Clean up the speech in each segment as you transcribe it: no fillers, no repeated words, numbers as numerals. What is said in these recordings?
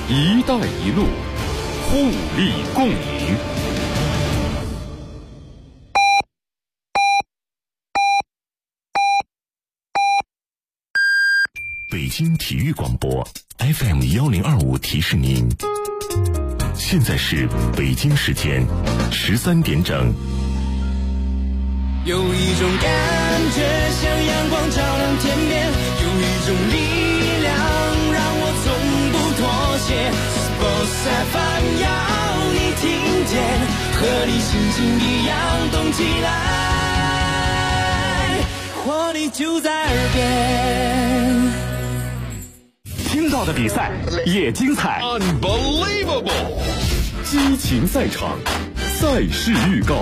一带一路，互利共赢。 北京体育广播 FM1025提示您，现在是北京时间13点整。 有一种感觉像阳光照亮天边，有一种力量让我从不妥协。Sports FM 要你听见，和你心情一样动起来，活力就在耳边。 听到的比赛也精彩 Unbelievable！ 激情赛场，赛事预告。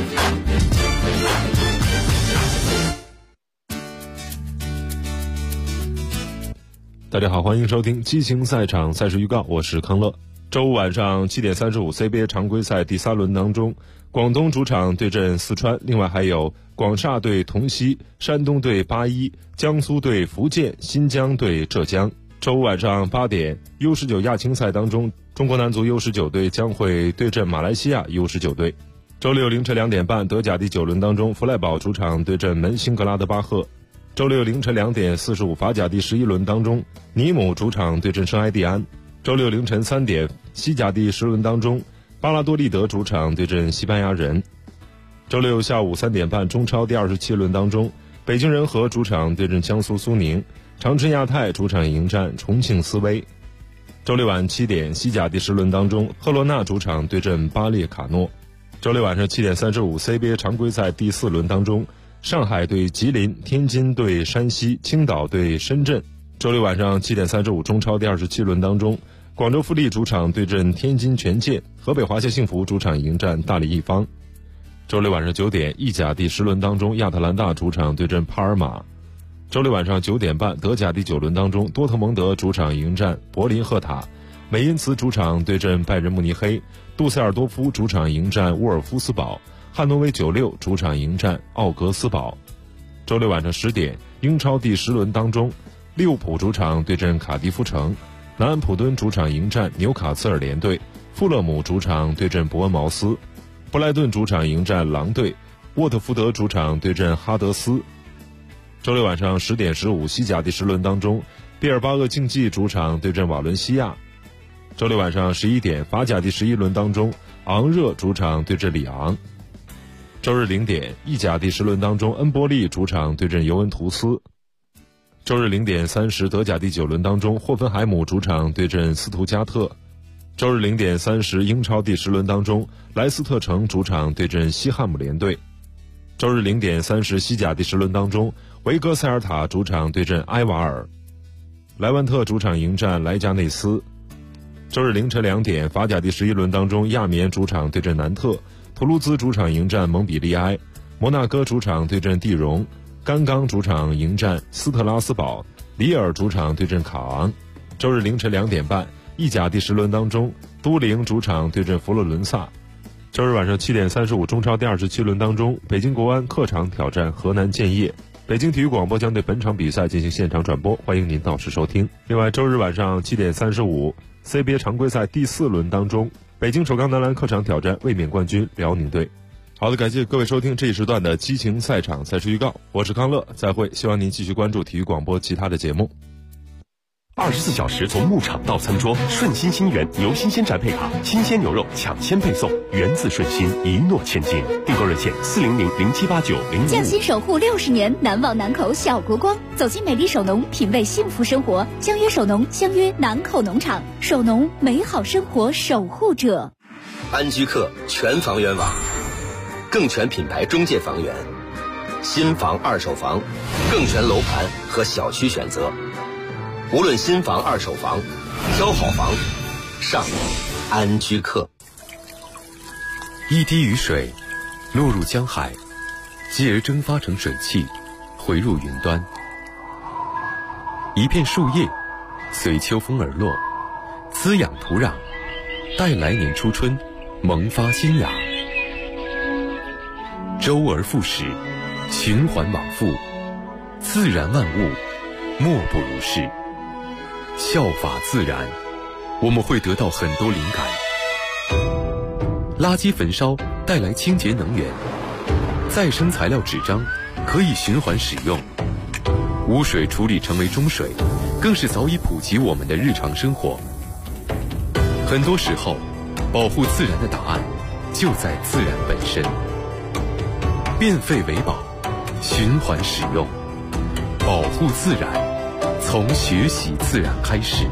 大家好，欢迎收听激情赛场赛事预告，我是康乐。周五晚上7点35 CBA 常规赛第3轮当中，广东主场对阵四川，另外还有广厦对同曦，山东对81，江苏对福建，新疆对浙江。周五晚上8点 U19 亚青赛当中，中国男足 U19 队将会对阵马来西亚 U19 队。周六凌晨2点半，德甲第9轮当中，弗赖堡主场对阵门兴格拉德巴赫。周六凌晨2点45，法甲第11轮当中，尼姆主场对阵圣埃蒂安。周六凌晨3点，西甲第10轮当中，巴拉多利德主场对阵西班牙人。周六下午3点半，中超第27轮当中，北京人和主场对阵江苏苏宁，长春亚泰主场迎战重庆斯威。周六晚7点，西甲第10轮当中，赫罗纳主场对阵巴列卡诺。周六晚上7点35 CBA 常规赛第4轮当中，上海对吉林，天津对山西，青岛对深圳。周六晚上7点35，中超第27轮当中，广州富力主场对阵天津权健，河北华夏幸福主场迎战大连一方。周六晚上9点，意甲第10轮当中，亚特兰大主场对阵帕尔马。周六晚上9点半，德甲第9轮当中，多特蒙德主场迎战柏林赫塔，美因茨主场对阵拜仁慕尼黑，杜塞尔多夫主场迎战沃尔夫斯堡，汉诺威96主场迎战奥格斯堡。周六晚上10点，英超第10轮当中，利物浦主场对阵卡迪夫城，南安普敦主场迎战纽卡斯尔联队，富勒姆主场对阵伯恩茅斯，布莱顿主场迎战狼队，沃特福德主场对阵哈德斯。周六晚上10点15，西甲第10轮当中，毕尔巴鄂竞技主场对阵瓦伦西亚。周六晚上11点，法甲第11轮当中，昂热主场对阵里昂。周日0点，意甲第10轮当中，恩波利主场对阵尤文图斯。周日0点30，德甲第9轮当中，霍芬海姆主场对阵斯图加特。周日0点30，英超第10轮当中，莱斯特城主场对阵西汉姆联队。周日0点30，西甲第10轮当中，维戈塞尔塔主场对阵埃瓦尔，莱万特主场迎战莱加内斯。周日凌晨2点，法甲第11轮当中，亚眠主场对阵南特，图卢兹主场迎战蒙彼利埃，摩纳哥主场对阵蒂荣，甘冈主场迎战斯特拉斯堡，里尔主场对阵卡昂。周日凌晨2点半，意甲第10轮当中，都灵主场对阵佛罗伦萨。周日晚上7点35，中超第27轮当中，北京国安客场挑战河南建业。北京体育广播将对本场比赛进行现场转播，欢迎您到时收听。另外，周日晚上7点35 CBA 常规赛第4轮当中，北京首钢男篮客场挑战卫冕冠军辽宁队。好的，感谢各位收听这一时段的激情赛场赛事预告，我是康乐，再会，希望您继续关注体育广播其他的节目。 24小时从牧场到餐桌，顺心新源牛新鲜宅配卡，新鲜牛肉抢先配送，源自顺心，一诺千金。订购热线400078905。 匠心守护60年，难忘南口小国光。走进美丽首农，品味幸福生活。相约首农，相约南口农场。首农，美好生活守护者。 安居客全房源网，更全品牌中介房源，新房二手房，更全楼盘和小区选择。无论新房二手房，挑好房上安居客。 一滴雨水落入江海，继而蒸发成水汽，回入云端。一片树叶随秋风而落，滋养土壤，待来年初春萌发新芽。周而复始，循环往复，自然万物莫不如是。效法自然， 我们会得到很多灵感。垃圾焚烧带来清洁能源，再生材料纸张可以循环使用，污水处理成为中水，更是早已普及我们的日常生活。很多时候，保护自然的答案就在自然本身。变废为宝，循环使用，保护自然，从学习自然开始。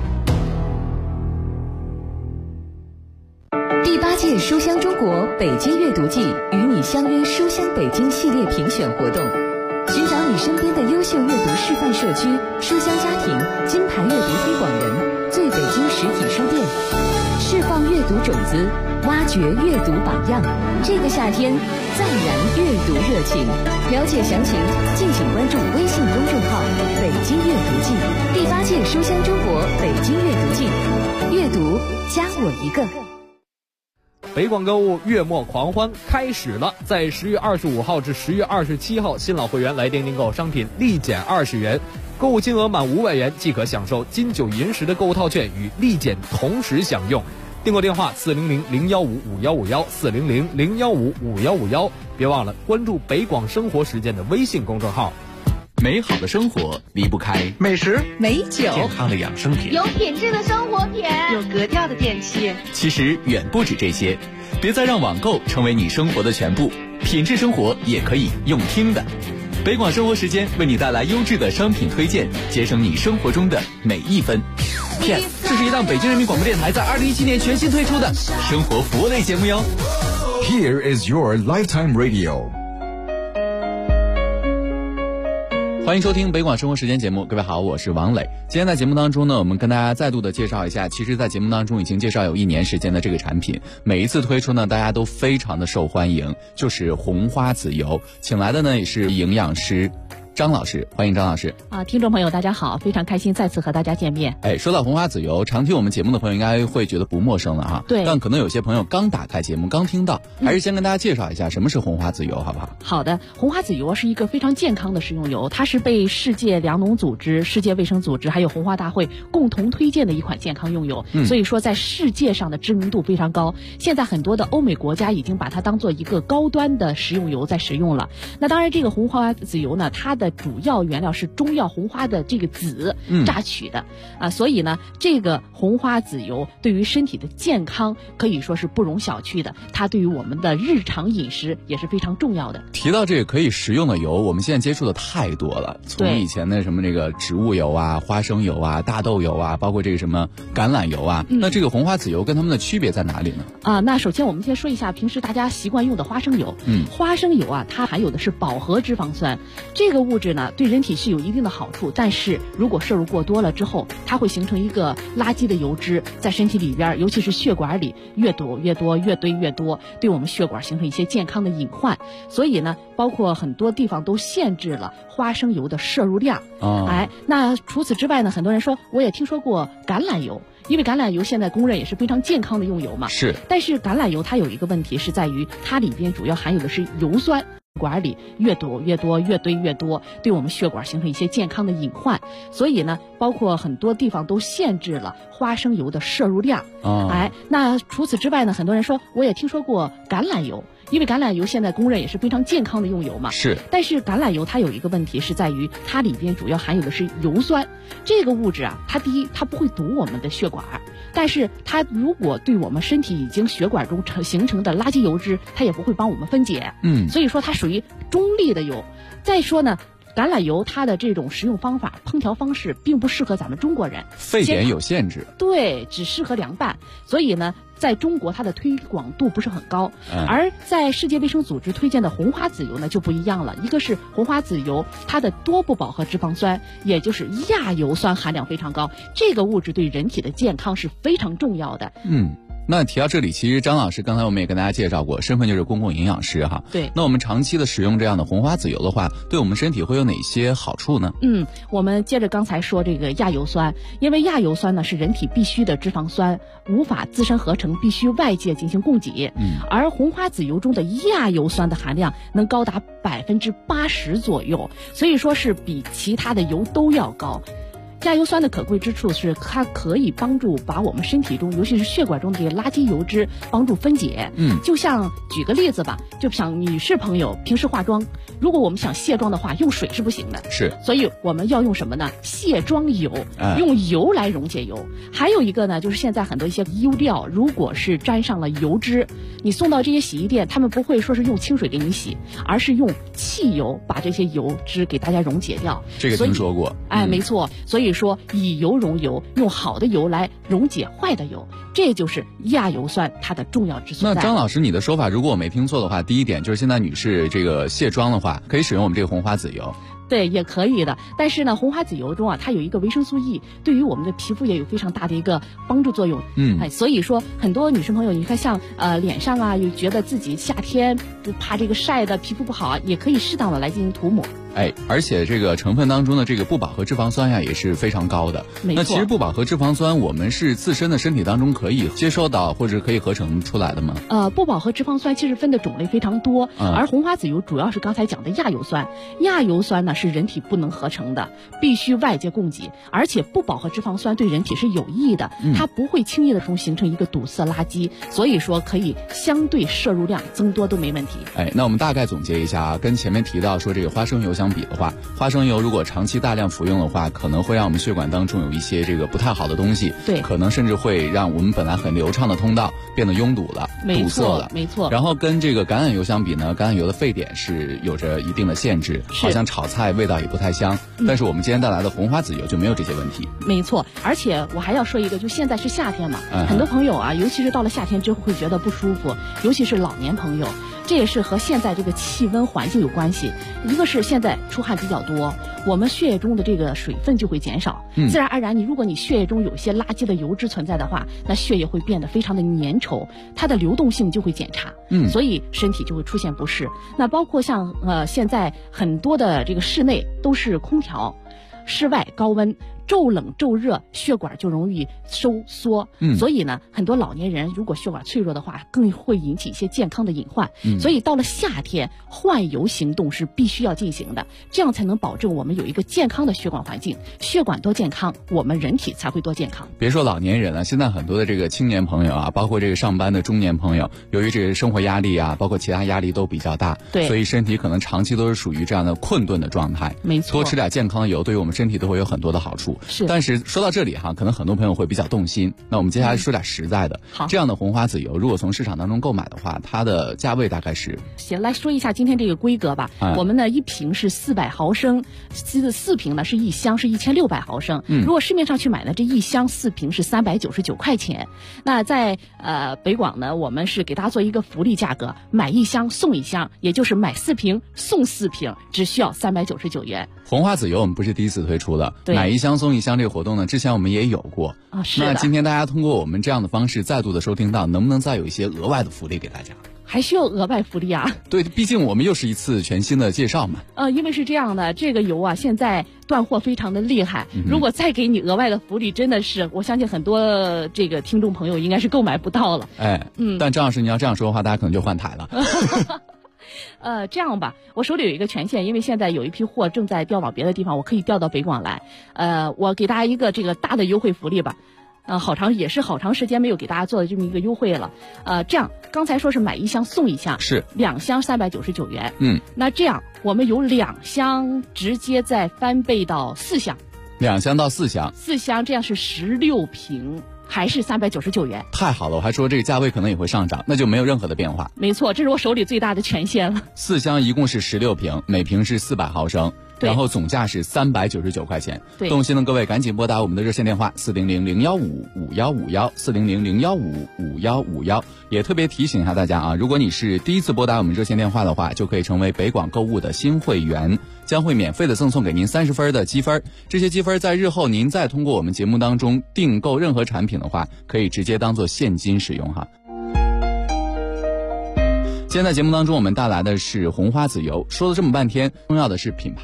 第8届书香中国北京阅读季与你相约书香北京系列评选活动，寻找你身边的优秀阅读示范社区、书香家庭、金牌阅读推广人、最北京实体书店，释放阅读种子，挖掘阅读榜样。这个夏天再燃阅读热情。了解详情，敬请关注微信公众号“北京阅读季”。第8届书香中国北京阅读季，阅读加我一个。 北广购物月末狂欢开始了，在10月25号至10月27号，新老会员来店订购商品立减20元，购物金额满500元即可享受金9银10的购物套券与立减同时享用。订购电话400-015-5151 400-015-5151，别忘了关注北广生活实践的微信公众号。 美好的生活离不开美食、 美酒、 健康的养生品， 有品质的生活品， 有格调的电器。 其实远不止这些，别再让网购成为你生活的全部，品质生活也可以用听的。北广生活时间为你带来优质的商品推荐，节省你生活中的每一分。 PS， 这是一档北京人民广播电台在2017年全新推出的生活服务类节目哟。 Here is your lifetime radio。 欢迎收听北广生活时间节目，各位好，我是王磊。今天在节目当中呢，我们跟大家再度的介绍一下，其实在节目当中已经介绍有1年时间的这个产品，每一次推出呢，大家都非常的受欢迎，就是红花籽油。请来的呢也是营养师张老师，欢迎张老师。 听众朋友大家好，非常开心再次和大家见面。 说到红花籽油，常听我们节目的朋友应该会觉得不陌生了哈。 对。 但可能有些朋友刚打开节目刚听到，还是先跟大家介绍一下什么是红花籽油好不好？ 好的，红花籽油是一个非常健康的食用油，它是被世界粮农组织、世界卫生组织还有红花大会共同推荐的一款健康用油，所以说在世界上的知名度非常高。现在很多的欧美国家已经把它当做一个高端的食用油在使用了。那当然这个红花籽油呢，它的主要原料是中药红花的这个籽榨取的所以呢这个红花籽油对于身体的健康可以说是不容小觑的，它对于我们的日常饮食也是非常重要的。 提到这个可以食用的油，我们现在接触的太多了，从以前的什么这个植物油啊、花生油啊、大豆油啊，包括这个什么橄榄油啊，那这个红花籽油跟它们的区别在哪里呢？ 那首先我们先说一下平时大家习惯用的花生油。花生油啊，它含有的是饱和脂肪酸，这个物质呢对人体是有一定的好处，但是如果摄入过多了之后，它会形成一个垃圾的油脂，在身体里边，尤其是血管里越堵越多，越堆越多，对我们血管形成一些健康的隐患。所以呢，包括很多地方都限制了花生油的摄入量。那除此之外呢，很多人说我也听说过橄榄油，因为橄榄油现在公认也是非常健康的用油嘛。 是。但是橄榄油它有一个问题是在于它里边主要含有的是油酸。管里越堵越多，越堆越多，对我们血管形成一些健康的隐患。所以呢，包括很多地方都限制了花生油的摄入量。那除此之外呢，很多人说我也听说过橄榄油，因为橄榄油现在公认也是非常健康的用油嘛。 是。 但是橄榄油它有一个问题是在于它里边主要含有的是油酸，这个物质啊，它第一它不会堵我们的血管，但是它如果对我们身体已经血管中形成的垃圾油脂，它也不会帮我们分解。所以说它属于中立的油。再说呢，橄榄油它的这种食用方法、烹调方式并不适合咱们中国人， 沸点有限制。 对，只适合凉拌。所以呢，在中国它的推广度不是很高。而在世界卫生组织推荐的红花籽油呢就不一样了，一个是红花籽油它的多不饱和脂肪酸，也就是亚油酸含量非常高，这个物质对人体的健康是非常重要的。 那提到这里，其实张老师刚才我们也跟大家介绍过，身份就是公共营养师哈。 对。 那我们长期的使用这样的红花籽油的话，对我们身体会有哪些好处呢？ 我们接着刚才说这个亚油酸，因为亚油酸呢是人体必需的脂肪酸，无法自身合成，必须外界进行供给。而红花籽油中的亚油酸的含量能高达80%左右，所以说是比其他的油都要高。 亚油酸的可贵之处是它可以帮助把我们身体中，尤其是血管中的这个垃圾油脂帮助分解。就像举个例子吧，就像女士朋友平时化妆，如果我们想卸妆的话，用水是不行的， 是， 所以我们要用什么呢？卸妆油，用油来溶解油。还有一个呢，就是现在很多一些衣料，如果是沾上了油脂，你送到这些洗衣店，他们不会说是用清水给你洗，而是用汽油把这些油脂给大家溶解掉。 这个听说过。 没错，所以说以油溶油，用好的油来溶解坏的油，这就是亚油酸它的重要之所在。 那张老师，你的说法如果我没听错的话，第一点就是现在女士这个卸妆的话，可以使用我们这个红花籽油。 对，也可以的。但是呢，红花籽油中啊，它有一个维生素 E， 对于我们的皮肤也有非常大的一个帮助作用。所以说很多女生朋友，你看像脸上啊，有觉得自己夏天不怕这个晒的皮肤不好啊，也可以适当的来进行涂抹。 而且这个成分当中的这个不饱和脂肪酸呀也是非常高的。 没错。 那其实不饱和脂肪酸，我们是自身的身体当中可以接受到或者可以合成出来的吗？ 不饱和脂肪酸其实分的种类非常多，而红花籽油主要是刚才讲的亚油酸。亚油酸呢是人体不能合成的，必须外界供给，而且不饱和脂肪酸对人体是有益的，它不会轻易的形成一个堵塞垃圾，所以说可以相对摄入量增多都没问题。 那我们大概总结一下啊，跟前面提到说这个花生油相比的话，花生油如果长期大量服用的话，可能会让我们血管当中有一些这个不太好的东西， 对， 可能甚至会让我们本来很流畅的通道变得拥堵了，堵塞了， 没错。 然后跟这个橄榄油相比呢，橄榄油的沸点是有着一定的限制，好像炒菜味道也不太香，但是我们今天带来的红花籽油就没有这些问题。 没错，而且我还要说一个，就现在是夏天嘛，很多朋友啊，尤其是到了夏天之后会觉得不舒服，尤其是老年朋友，这也是和现在这个气温环境有关系。一个是现在出汗比较多，我们血液中的这个水分就会减少，自然而然如果你血液中有一些垃圾的油脂存在的话，那血液会变得非常的粘稠，它的流动性就会减差，所以身体就会出现不适。那包括像现在很多的这个室内都是空调，室外高温，骤冷骤热，血管就容易收缩，所以呢，很多老年人如果血管脆弱的话，更会引起一些健康的隐患。所以到了夏天，换油行动是必须要进行的，这样才能保证我们有一个健康的血管环境。血管多健康，我们人体才会多健康。 别说老年人了，现在很多的这个青年朋友啊，包括这个上班的中年朋友，由于这个生活压力啊，包括其他压力都比较大， 对， 所以身体可能长期都是属于这样的困顿的状态。 没错， 多吃点健康的油，对于我们身体都会有很多的好处。 是， 但是说到这里哈，可能很多朋友会比较动心。那我们接下来说点实在的。 好， 这样的红花籽油，如果从市场当中购买的话，它的价位大概是？ 行，来说一下今天这个规格吧。我们呢一瓶是400毫升，4瓶呢是一箱是1600毫升。如果市面上去买呢，这一箱4瓶是399块钱。那在北广呢，我们是给大家做一个福利价格，买一箱送一箱，也就是买4瓶送4瓶，只需要399元。 红花籽油我们不是第一次推出的，买一箱送一箱这个活动呢，之前我们也有过啊。是的。 那今天大家通过我们这样的方式再度的收听到，能不能再有一些额外的福利给大家？ 还需要额外福利啊？ 对，毕竟我们又是一次全新的介绍嘛。 因为是这样的，这个油啊现在断货非常的厉害，如果再给你额外的福利，真的是我相信很多这个听众朋友应该是购买不到了。 但张老师你要这样说的话，大家可能就换台了。 这样吧，我手里有一个权限，因为现在有一批货正在调往别的地方，我可以调到北广来。我给大家一个这个大的优惠福利吧。好长时间没有给大家做的这么一个优惠了。这样刚才说是买一箱送一箱， 是 2箱399元。那这样我们有2箱直接再翻倍到4箱 ，2箱到4箱 ，4箱这样是16瓶。还是399元， 太好了！我还说这个价位可能也会上涨，那就没有任何的变化。 没错，这是我手里最大的权限了。 4箱一共是16瓶，每瓶是400毫升，然后总价是399块钱。动心的各位赶紧拨打我们的热线电话400-015-5151，400-015-5151。也特别提醒一下大家啊，如果你是第一次拨打我们热线电话的话，就可以成为北广购物的新会员，将会免费的赠送给您30分的积分。这些积分在日后您再通过我们节目当中订购任何产品的话，可以直接当做现金使用哈。今天在节目当中我们带来的是红花籽油，说了这么半天，重要的是品牌。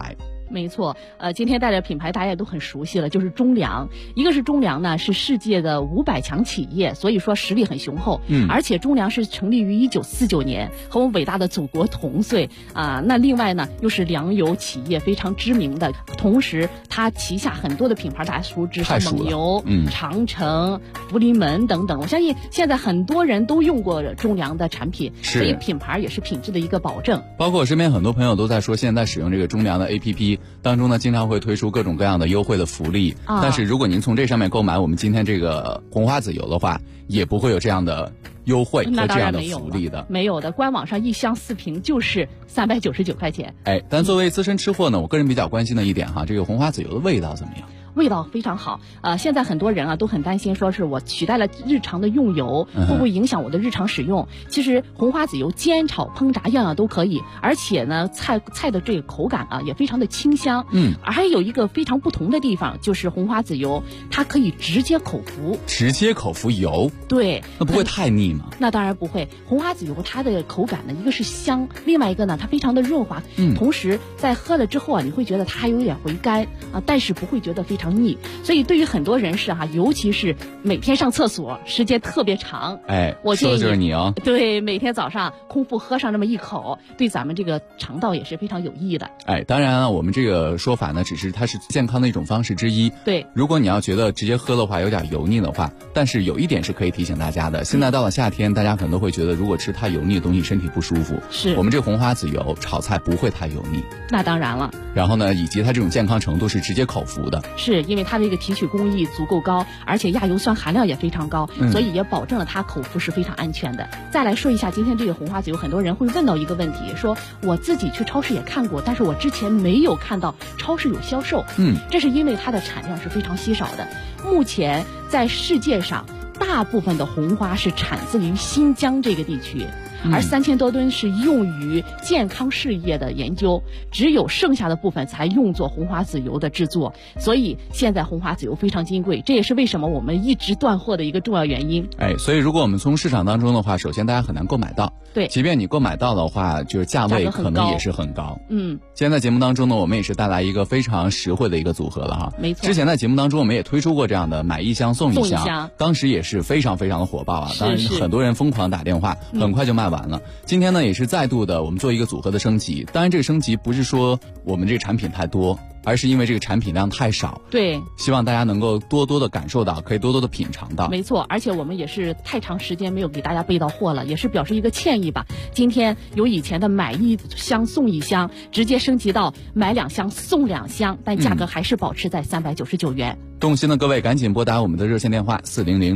没错，今天带的品牌大家也都很熟悉了，就是中粮。一个是中粮呢，是世界的500强企业，所以说实力很雄厚。而且中粮是成立于1949年，和我们伟大的祖国同岁啊。那另外呢，又是粮油企业非常知名的，同时它旗下很多的品牌大家熟知，像蒙牛、长城、福临门等等。我相信现在很多人都用过中粮的产品，所以品牌也是品质的一个保证。 包括我身边很多朋友都在说，现在使用这个中粮的 APP 当中呢，经常会推出各种各样的优惠的福利。但是如果您从这上面购买我们今天这个红花籽油的话，也不会有这样的优惠和这样的福利的。 没有的，官网上1箱4瓶就是399块钱。 但作为资深吃货呢，我个人比较关心的一点哈，这个红花籽油的味道怎么样？ 味道非常好，现在很多人啊都很担心，说是我取代了日常的用油，会不会影响我的日常使用？其实红花籽油煎炒烹炸样样都可以，而且呢菜的这个口感啊也非常的清香。还有一个非常不同的地方，就是红花籽油它可以直接口服。 直接口服油？ 对。 那不会太腻吗？ 那当然不会，红花籽油它的口感呢，一个是香，另外一个呢它非常的润滑，同时在喝了之后啊，你会觉得它还有点回甘啊，但是不会觉得非常腻。所以对于很多人士哈，尤其是每天上厕所时间特别长，我建议说的就是你哦。 对，每天早上空腹喝上这么一口，对咱们这个肠道也是非常有益的。 当然了，我们这个说法呢，它是健康的一种方式之一。 对， 如果你要觉得直接喝的话有点油腻的话，但是有一点是可以提醒大家的，现在到了夏天，大家可能都会觉得如果吃太油腻的东西身体不舒服。 是我们这个红花籽油炒菜不会太油腻。 那当然了。 然后呢，以及它这种健康程度是直接口服的。 是因为它这个提取工艺足够高，而且亚油酸含量也非常高，所以也保证了它口服是非常安全的。再来说一下今天这个红花籽油，很多人会问到一个问题，说我自己去超市也看过，但是我之前没有看到超市有销售。这是因为它的产量是非常稀少的。目前在世界上大部分的红花是产自于新疆这个地区，而3000多吨是用于健康事业的研究，只有剩下的部分才用作红花籽油的制作，所以现在红花籽油非常金贵，这也是为什么我们一直断货的一个重要原因。 所以如果我们从市场当中的话，首先大家很难购买到。 对， 即便你购买到的话，就是价位可能也是很高。今天在节目当中呢，我们也是带来一个非常实惠的一个组合了哈。 没错。 之前在节目当中我们也推出过这样的买1箱送1箱，当时也是非常非常的火爆啊，当然很多人疯狂打电话，很快就卖完了。今天呢也是再度的我们做一个组合的升级，当然这个升级不是说我们这个产品太多，而是因为这个产品量太少。 对， 希望大家能够多多的感受到，可以多多的品尝到。 没错，而且我们也是太长时间没有给大家备到货了，也是表示一个歉意吧。今天由以前的买1箱送1箱，直接升级到买2箱送2箱，但价格还是保持在399元。 动心的各位赶紧拨打我们的热线电话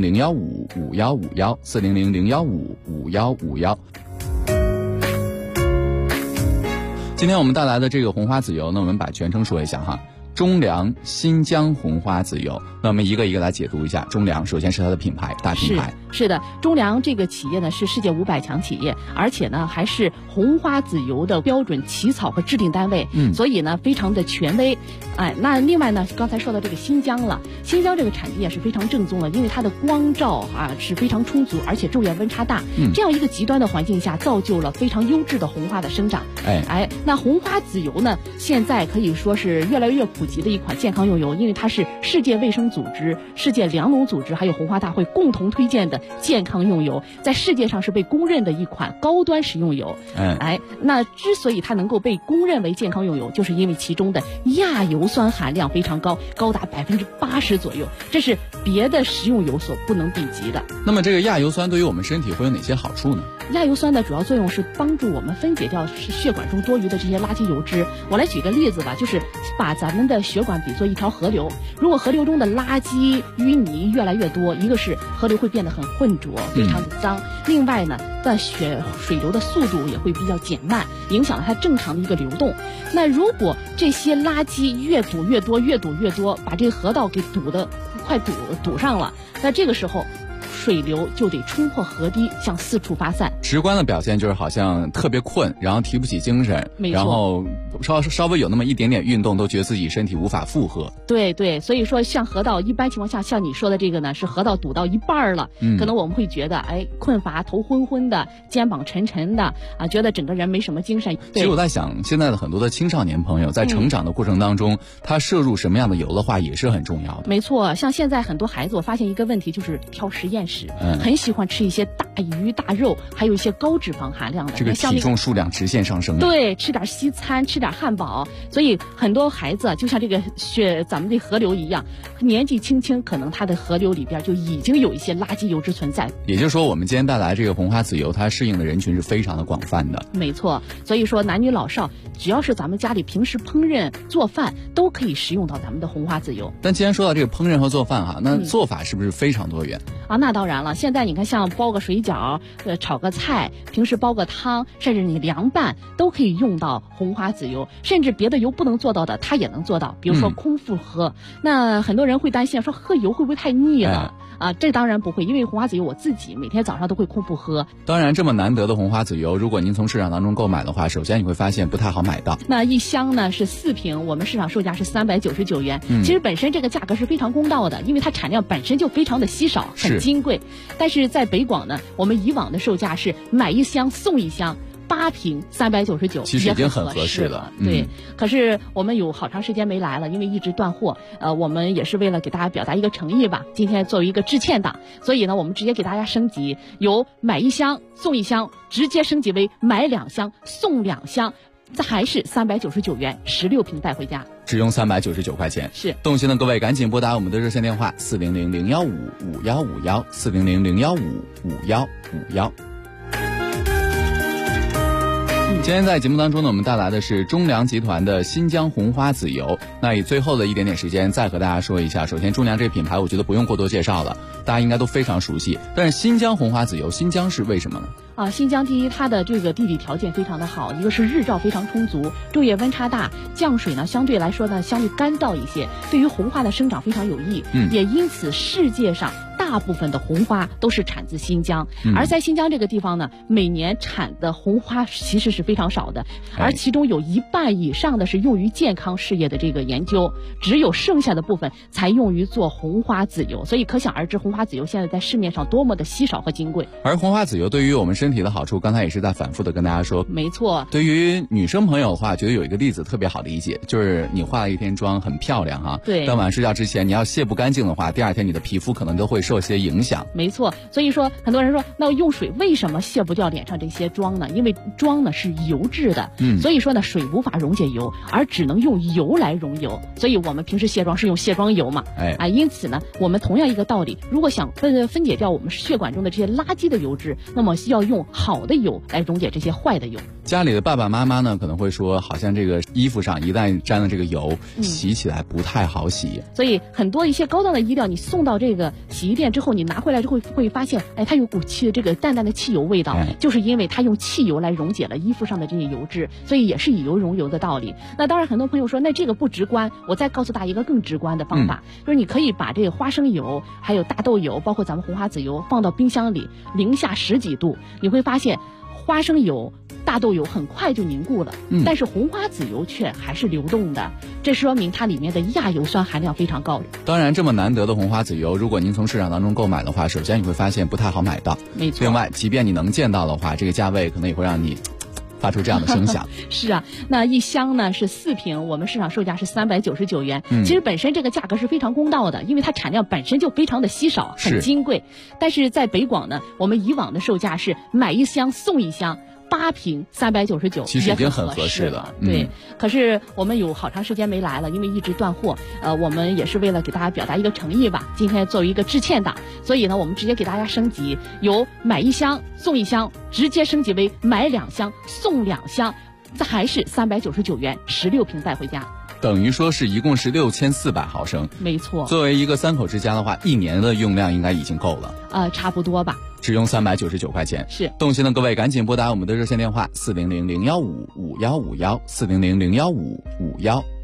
400-015-5151，400-015-5151。今天我们带来的这个红花籽油呢，我们把全称说一下哈，中粮新疆红花籽油。那我们一个一个来解读一下。中粮首先是它的品牌，大品牌。 是的，中粮这个企业呢是世界500强企业，而且呢还是红花籽油的标准起草和制定单位，所以呢非常的权威。那另外呢，刚才说到这个新疆了，新疆这个产地也是非常正宗的，因为它的光照是非常充足，而且昼夜温差大，这样一个极端的环境下，造就了非常优质的红花的生长。那红花籽油呢，现在可以说是越来越普及的一款健康用油，因为它是世界卫生组织、世界粮农组织还有红花大会共同推荐的健康用油，在世界上是被公认的一款高端食用油。那之所以它能够被公认为健康用油，就是因为其中的亚油酸含量非常高，高达80%左右，这是别的食用油所不能比及的。 那么这个亚油酸对于我们身体会有哪些好处呢？ 亚油酸的主要作用是帮助我们分解掉血管中多余的这些垃圾油脂。我来举个例子吧，就是把咱们的血管比作一条河流，如果河流中的垃圾淤泥越来越多，一个是河流会变得很浑浊，非常的脏，另外呢水流的速度也会比较减慢，影响了它正常的一个流动。那如果这些垃圾越堵越多，把这个河道给堵上了，那这个时候水流就得冲破河堤向四处发散。 直观的表现就是好像特别困，然后提不起精神，然后稍微有那么一点点运动都觉得自己身体无法负荷。 对对，所以说像河道一般情况下，像你说的这个呢，是河道堵到一半了，可能我们会觉得困乏，头昏昏的，肩膀沉沉的啊，觉得整个人没什么精神。 其实我在想，现在的很多的青少年朋友在成长的过程当中，他摄入什么样的油的话也是很重要的。 没错，像现在很多孩子，我发现一个问题就是挑实验室，很喜欢吃一些大鱼大肉，还有一些高脂肪含量的， 这个体重数量直线上升。 对，吃点西餐，吃点汉堡，所以很多孩子就像这个咱们的河流一样，年纪轻轻可能他的河流里边就已经有一些垃圾油脂存在。 也就是说，我们今天带来这个红花籽油，它适应的人群是非常的广泛的。 没错，所以说男女老少，只要是咱们家里平时烹饪做饭，都可以食用到咱们的红花籽油。 但既然说到这个烹饪和做饭哈，那做法是不是非常多元啊？那当然了，现在你看像包个水饺，炒个菜，平时煲个汤，甚至你凉拌都可以用到红花籽油，甚至别的油不能做到的，它也能做到。比如说空腹喝，那很多人会担心说喝油会不会太腻了？啊，这当然不会，因为红花籽油我自己每天早上都会空腹喝。 当然，这么难得的红花籽油，如果您从市场当中购买的话，首先你会发现不太好买到。 那一箱呢是4瓶，我们市场售价是399元。其实本身这个价格是非常公道的，因为它产量本身就非常的稀少，很金贵。但是在北广呢，我们以往的售价是买一箱送一箱。8瓶399， 其实已经很合适了。 对，可是我们有好长时间没来了，因为一直断货。我们也是为了给大家表达一个诚意吧，今天作为一个致歉档，所以呢，我们直接给大家升级，由买一箱送一箱，直接升级为买2箱送2箱，这还是399元，16瓶带回家， 只用399块钱。 是， 动心的各位赶紧拨打我们的热线电话400-015-5151，400-015-5151。今天在节目当中呢，我们带来的是中粮集团的新疆红花籽油。那以最后的一点点时间再和大家说一下，首先中粮这个品牌我觉得不用过多介绍了，大家应该都非常熟悉。但是新疆红花籽油，新疆是为什么呢？ 新疆第一，它的这个地理条件非常的好，一个是日照非常充足，昼夜温差大，降水呢相对来说呢相对干燥一些，对于红花的生长非常有益。也因此世界上大部分的红花都是产自新疆，而在新疆这个地方呢，每年产的红花其实是非常少的，而其中有1半以上的是用于健康事业的这个研究，只有剩下的部分才用于做红花籽油，所以可想而知红花籽油现在在市面上多么的稀少和金贵。 而红花籽油对于我们身体的好处，刚才也是在反复的跟大家说。 没错， 对于女生朋友的话，觉得有一个例子特别好理解，就是你化了一天妆很漂亮哈， 对， 但晚上睡觉之前你要卸不干净的话，第二天你的皮肤可能都会受些影响。 没错，所以说很多人说，那用水为什么卸不掉脸上这些妆呢？因为妆呢是油质的，所以说呢水无法溶解油，而只能用油来溶油，所以我们平时卸妆是用卸妆油嘛，因此呢，我们同样一个道理，如果想分解掉我们血管中的这些垃圾的油脂，那么要用好的油来溶解这些坏的油。 家里的爸爸妈妈呢，可能会说，好像这个衣服上一旦沾了这个油，洗起来不太好洗。 所以很多一些高档的衣料，你送到这个洗衣店之后，你拿回来之后会发现，它有股这个淡淡的汽油味道，就是因为它用汽油来溶解了衣服上的这些油脂，所以也是以油溶油的道理。那当然，很多朋友说，那这个不直观，我再告诉大家一个更直观的方法，就是你可以把这个花生油、还有大豆油，包括咱们红花籽油放到冰箱里，零下10几度，你会发现花生油、大豆油很快就凝固了，但是红花籽油却还是流动的，这说明它里面的亚油酸含量非常高。 当然，这么难得的红花籽油，如果您从市场当中购买的话，首先你会发现不太好买到。 没错。 另外，即便你能见到的话，这个价位可能也会让你发出这样的声响。 是啊，那一箱呢是4瓶，我们市场售价是399元。其实本身这个价格是非常公道的，因为它产量本身就非常的稀少，很金贵。但是在北广呢，我们以往的售价是买一箱送一箱。8瓶399， 其实已经很合适了。 对，可是我们有好长时间没来了，因为一直断货。我们也是为了给大家表达一个诚意吧，今天作为一个致歉档，所以呢，我们直接给大家升级，由买1箱送1箱，直接升级为买2箱送2箱，这还是399元，16瓶带回家。 等于说是一共是6400毫升。 没错。 作为一个3口之家的话，1年的用量应该已经够了。 差不多吧。 只用399块钱。 是。 动心的各位赶紧拨打我们的热线电话400-015-5151，400-015-5151。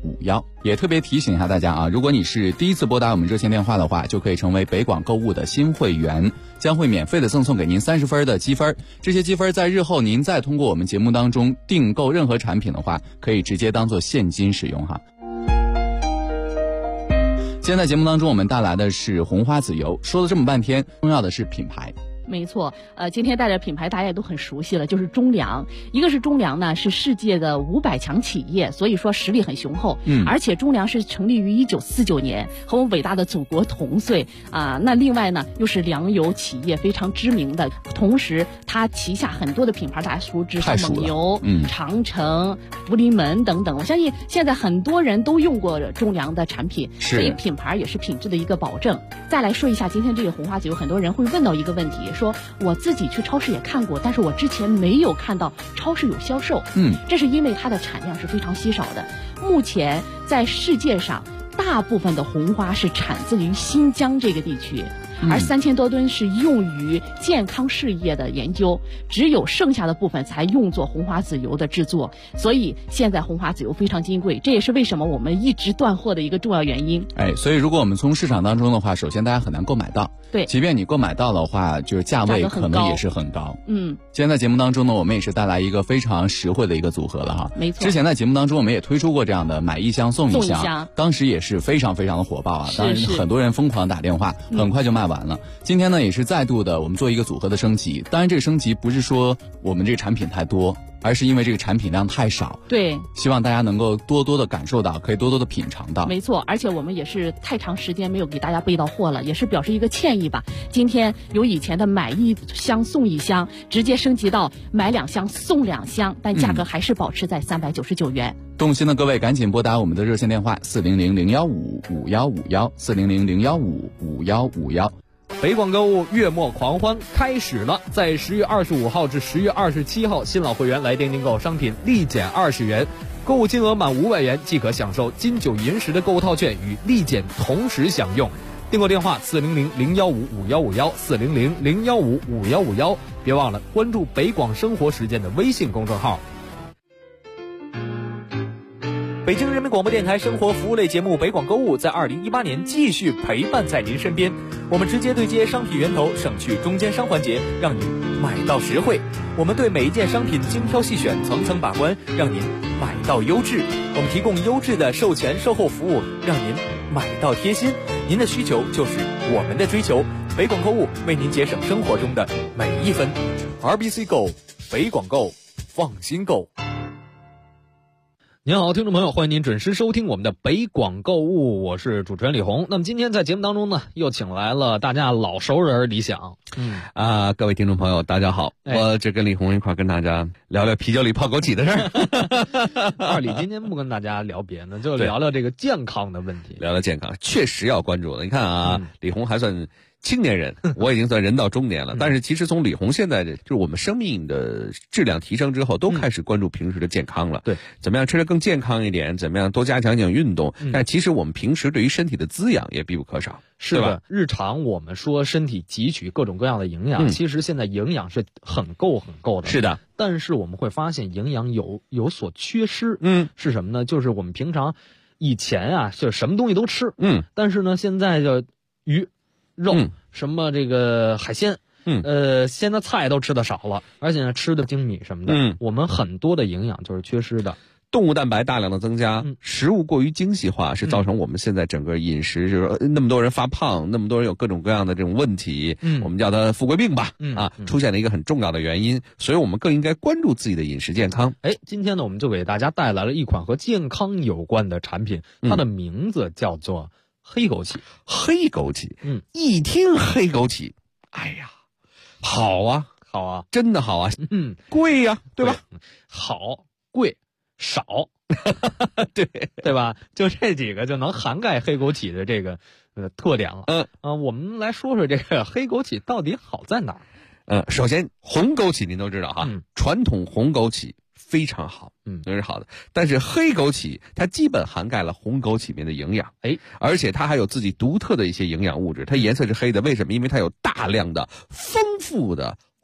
5151，也特别提醒一下大家啊，如果你是第一次拨打我们热线电话的话，就可以成为北广购物的新会员，将会免费的赠送给您30分的积分，这些积分在日后您再通过我们节目当中订购任何产品的话，可以直接当做现金使用哈。今天在节目当中我们带来的是红花籽油，说了这么半天，重要的是品牌。 没错，今天带着品牌大家也都很熟悉了，就是中粮。一个是中粮呢，是世界的500强企业，所以说实力很雄厚。而且中粮是成立于1949年，和我们伟大的祖国同岁啊。那另外呢，又是粮油企业非常知名的，同时它旗下很多的品牌大家熟知，像蒙牛、长城、福临门等等。我相信现在很多人都用过中粮的产品，所以品牌也是品质的一个保证。再来说一下今天这个红花籽油，很多人会问到一个问题。说我自己去超市也看过，但是我之前没有看到超市有销售。这是因为它的产量是非常稀少的。目前在世界上，大部分的红花是产自于新疆这个地区，而3000多吨是用于健康事业的研究，只有剩下的部分才用作红花籽油的制作。所以现在红花籽油非常金贵，这也是为什么我们一直断货的一个重要原因。 所以如果我们从市场当中的话，首先大家很难购买到。 对， 即便你购买到的话，就是价位可能也是很高。今天在节目当中呢，我们也是带来一个非常实惠的一个组合了哈。 没错。 之前在节目当中我们也推出过这样的买1箱送1箱，当时也是非常非常的火爆啊，当然很多人疯狂打电话，很快就卖完了。今天呢也是再度的我们做一个组合的升级，当然这个升级不是说我们这个产品太多，而是因为这个产品量太少。 对， 希望大家能够多多的感受到，可以多多的品尝到。 没错，而且我们也是太长时间没有给大家备到货了，也是表示一个歉意吧。今天由以前的买1箱送1箱，直接升级到买2箱送2箱，但价格还是保持在399元。 动心的各位赶紧拨打我们的热线电话400-015-5151，400-015-5151。 北广购物月末狂欢开始了，在10月25号至10月27号，新老会员来电订购商品立减20元，购物金额满500元即可享受金9银10的购物套券与立减同时享用。订购电话400-015-5151，400-015-5151，别忘了关注北广生活实践的微信公众号。北京人民广播电台生活服务类节目北广购物在2018年继续陪伴在您身边，我们直接对接商品源头，省去中间商环节，让您买到实惠。我们对每一件商品精挑细选，层层把关，让您买到优质。我们提供优质的售前售后服务，让您买到贴心。您的需求就是我们的追求，北广购物为您节省生活中的每一分。RBC Go， 北广购，放心购。您好，听众朋友，欢迎您准时收听我们的北广购物，我是主持人李红。那么今天在节目当中呢，又请来了大家老熟人李想。 各位听众朋友，大家好，我这跟李红一块跟大家聊聊啤酒里泡枸杞的事儿。 二李今天不跟大家聊别的，就聊聊这个健康的问题。 聊聊健康，确实要关注的。你看啊，李红还算青年人，我已经算人到中年了。但是其实从李红现在就是我们生命的质量提升之后，都开始关注平时的健康了。 对， 怎么样吃得更健康一点，怎么样多加强运动。但其实我们平时对于身体的滋养也必不可少。 是的，日常我们说身体汲取各种各样的营养，其实现在营养是很够的。 是的， 但是我们会发现营养有所缺失。是什么呢？就是我们平常以前啊，就什么东西都吃。但是呢，现在就鱼、肉、什么这个海鲜，现在菜都吃的少了，而且呢吃的精米什么的，我们很多的营养就是缺失的。 动物蛋白大量的增加，食物过于精细化，是造成我们现在整个饮食就是那么多人发胖，那么多人有各种各样的这种问题，我们叫它富贵病吧，出现了一个很重要的原因，所以我们更应该关注自己的饮食健康。 今天呢，我们就给大家带来了一款和健康有关的产品，它的名字叫做黑枸杞。 黑枸杞，一听黑枸杞，哎呀，好啊，真的好啊，贵呀，对吧？ 好，贵。少，对吧？就这几个就能涵盖黑枸杞的这个特点了。我们来说说这个黑枸杞到底好在哪儿？ 首先红枸杞您都知道哈，传统红枸杞非常好，都是好的。但是黑枸杞它基本涵盖了红枸杞里面的营养，而且它还有自己独特的一些营养物质。它颜色是黑的，为什么？因为它有大量的丰富的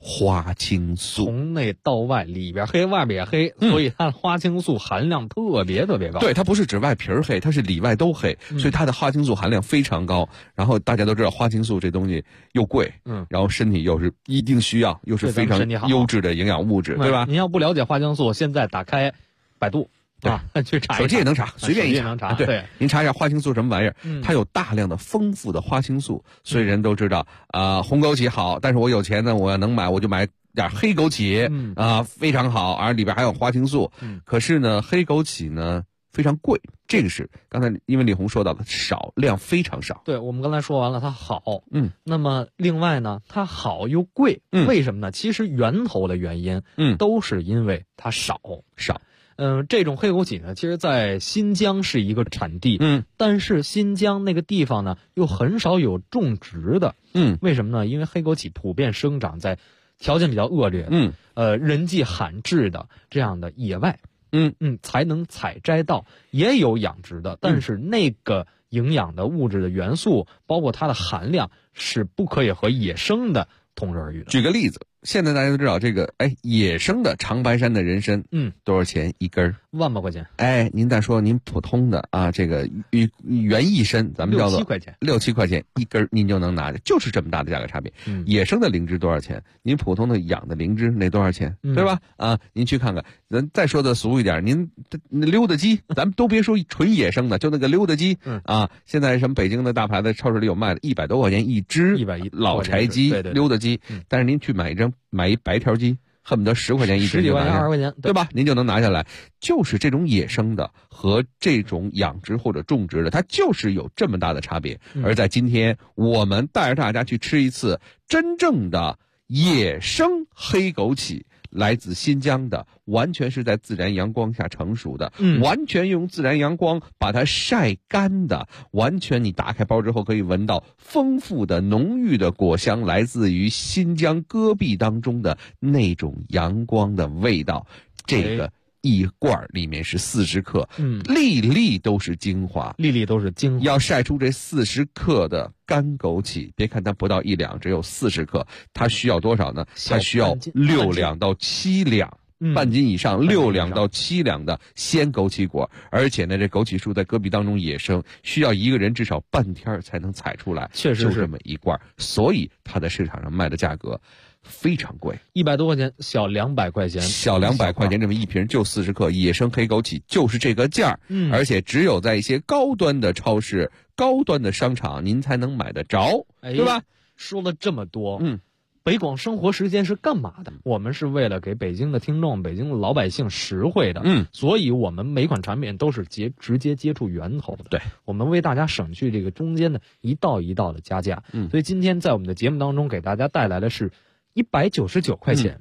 花青素， 从内到外，里边黑，外边也黑，所以它的花青素含量特别特别高。 对，它不是指外皮黑，它是里外都黑，所以它的花青素含量非常高。然后大家都知道花青素这东西又贵，然后身体又是一定需要，又是非常优质的营养物质，对吧？ 您要不了解花青素，现在打开百度。去查， 手机也能查，随便一查。 对，您查一下花青素什么玩意儿？它有大量的丰富的花青素，所以人都知道红枸杞好，但是我有钱呢，我要能买，我就买点黑枸杞，非常好，而里边还有花青素。可是呢，黑枸杞呢非常贵，这个是刚才因为李红说到的少量非常少。 对，我们刚才说完了它好，那么另外呢，它好又贵，为什么呢？其实源头的原因，都是因为它少。这种黑枸杞呢，其实在新疆是一个产地，但是新疆那个地方呢，又很少有种植的，为什么呢？因为黑枸杞普遍生长在条件比较恶劣，人迹罕至的这样的野外，才能采摘到，也有养殖的，但是那个营养的物质的元素，包括它的含量，是不可以和野生的同日而语的。 举个例子。现在大家都知道这个，野生的长白山的人参，多少钱一根 ？1万把块钱。 您再说您普通的这个原意参，咱们叫做6、7块钱一根，您就能拿着，就是这么大的价格差别。野生的灵芝多少钱？您普通的养的灵芝那多少钱？对吧？您去看看。咱再说的俗一点，您溜达鸡，咱们都别说纯野生的，就那个溜达鸡，现在什么北京的大牌子超市里有卖的，100多块钱一只 ，110 老柴鸡、溜达鸡，但是您去买一白条鸡，恨不得10块钱一只就拿下来， 10块钱， 对吧？您就能拿下来。就是这种野生的和这种养殖或者种植的，它就是有这么大的差别。而在今天，我们带着大家去吃一次真正的野生黑枸杞。来自新疆的，完全是在自然阳光下成熟的，完全用自然阳光把它晒干的，完全你打开包之后可以闻到丰富的浓郁的果香，来自于新疆戈壁当中的那种阳光的味道。这个一罐里面是40克，粒粒都是精华，要晒出这40克的干枸杞，别看它不到1两，只有40克，它需要多少呢？它需要6两到7两。半斤以上，6两到7两的鲜枸杞果，而且呢，这枸杞树在戈壁当中野生，需要一个人至少半天才能采出来， 确实是就这么一罐，所以它在市场上卖的价格非常贵 ，100多块钱，小200块钱， 小200块钱这么一瓶就40克，野生黑枸杞就是这个价，而且只有在一些高端的超市、高端的商场您才能买得着，对吧？ 说了这么多，北广生活时间是干嘛的？我们是为了给北京的听众、北京的老百姓实惠的，所以我们每款产品都是直接接触源头的。 对， 我们为大家省去这个中间的一道一道的加价。所以今天在我们的节目当中给大家带来的是199块钱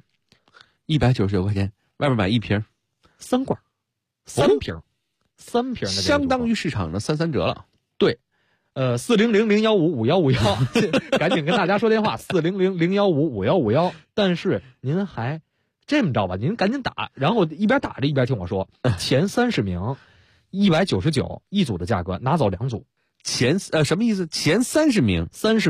，199块钱，外面买一瓶 ，3罐，3瓶的， 相当于市场的33折了。 对。400-015-5151，赶紧跟大家说电话，400-015-5151。但是您还这么着吧，您赶紧打，然后一边打着一边听我说，前30名199一组的价格，拿走2组。 什么意思？前30名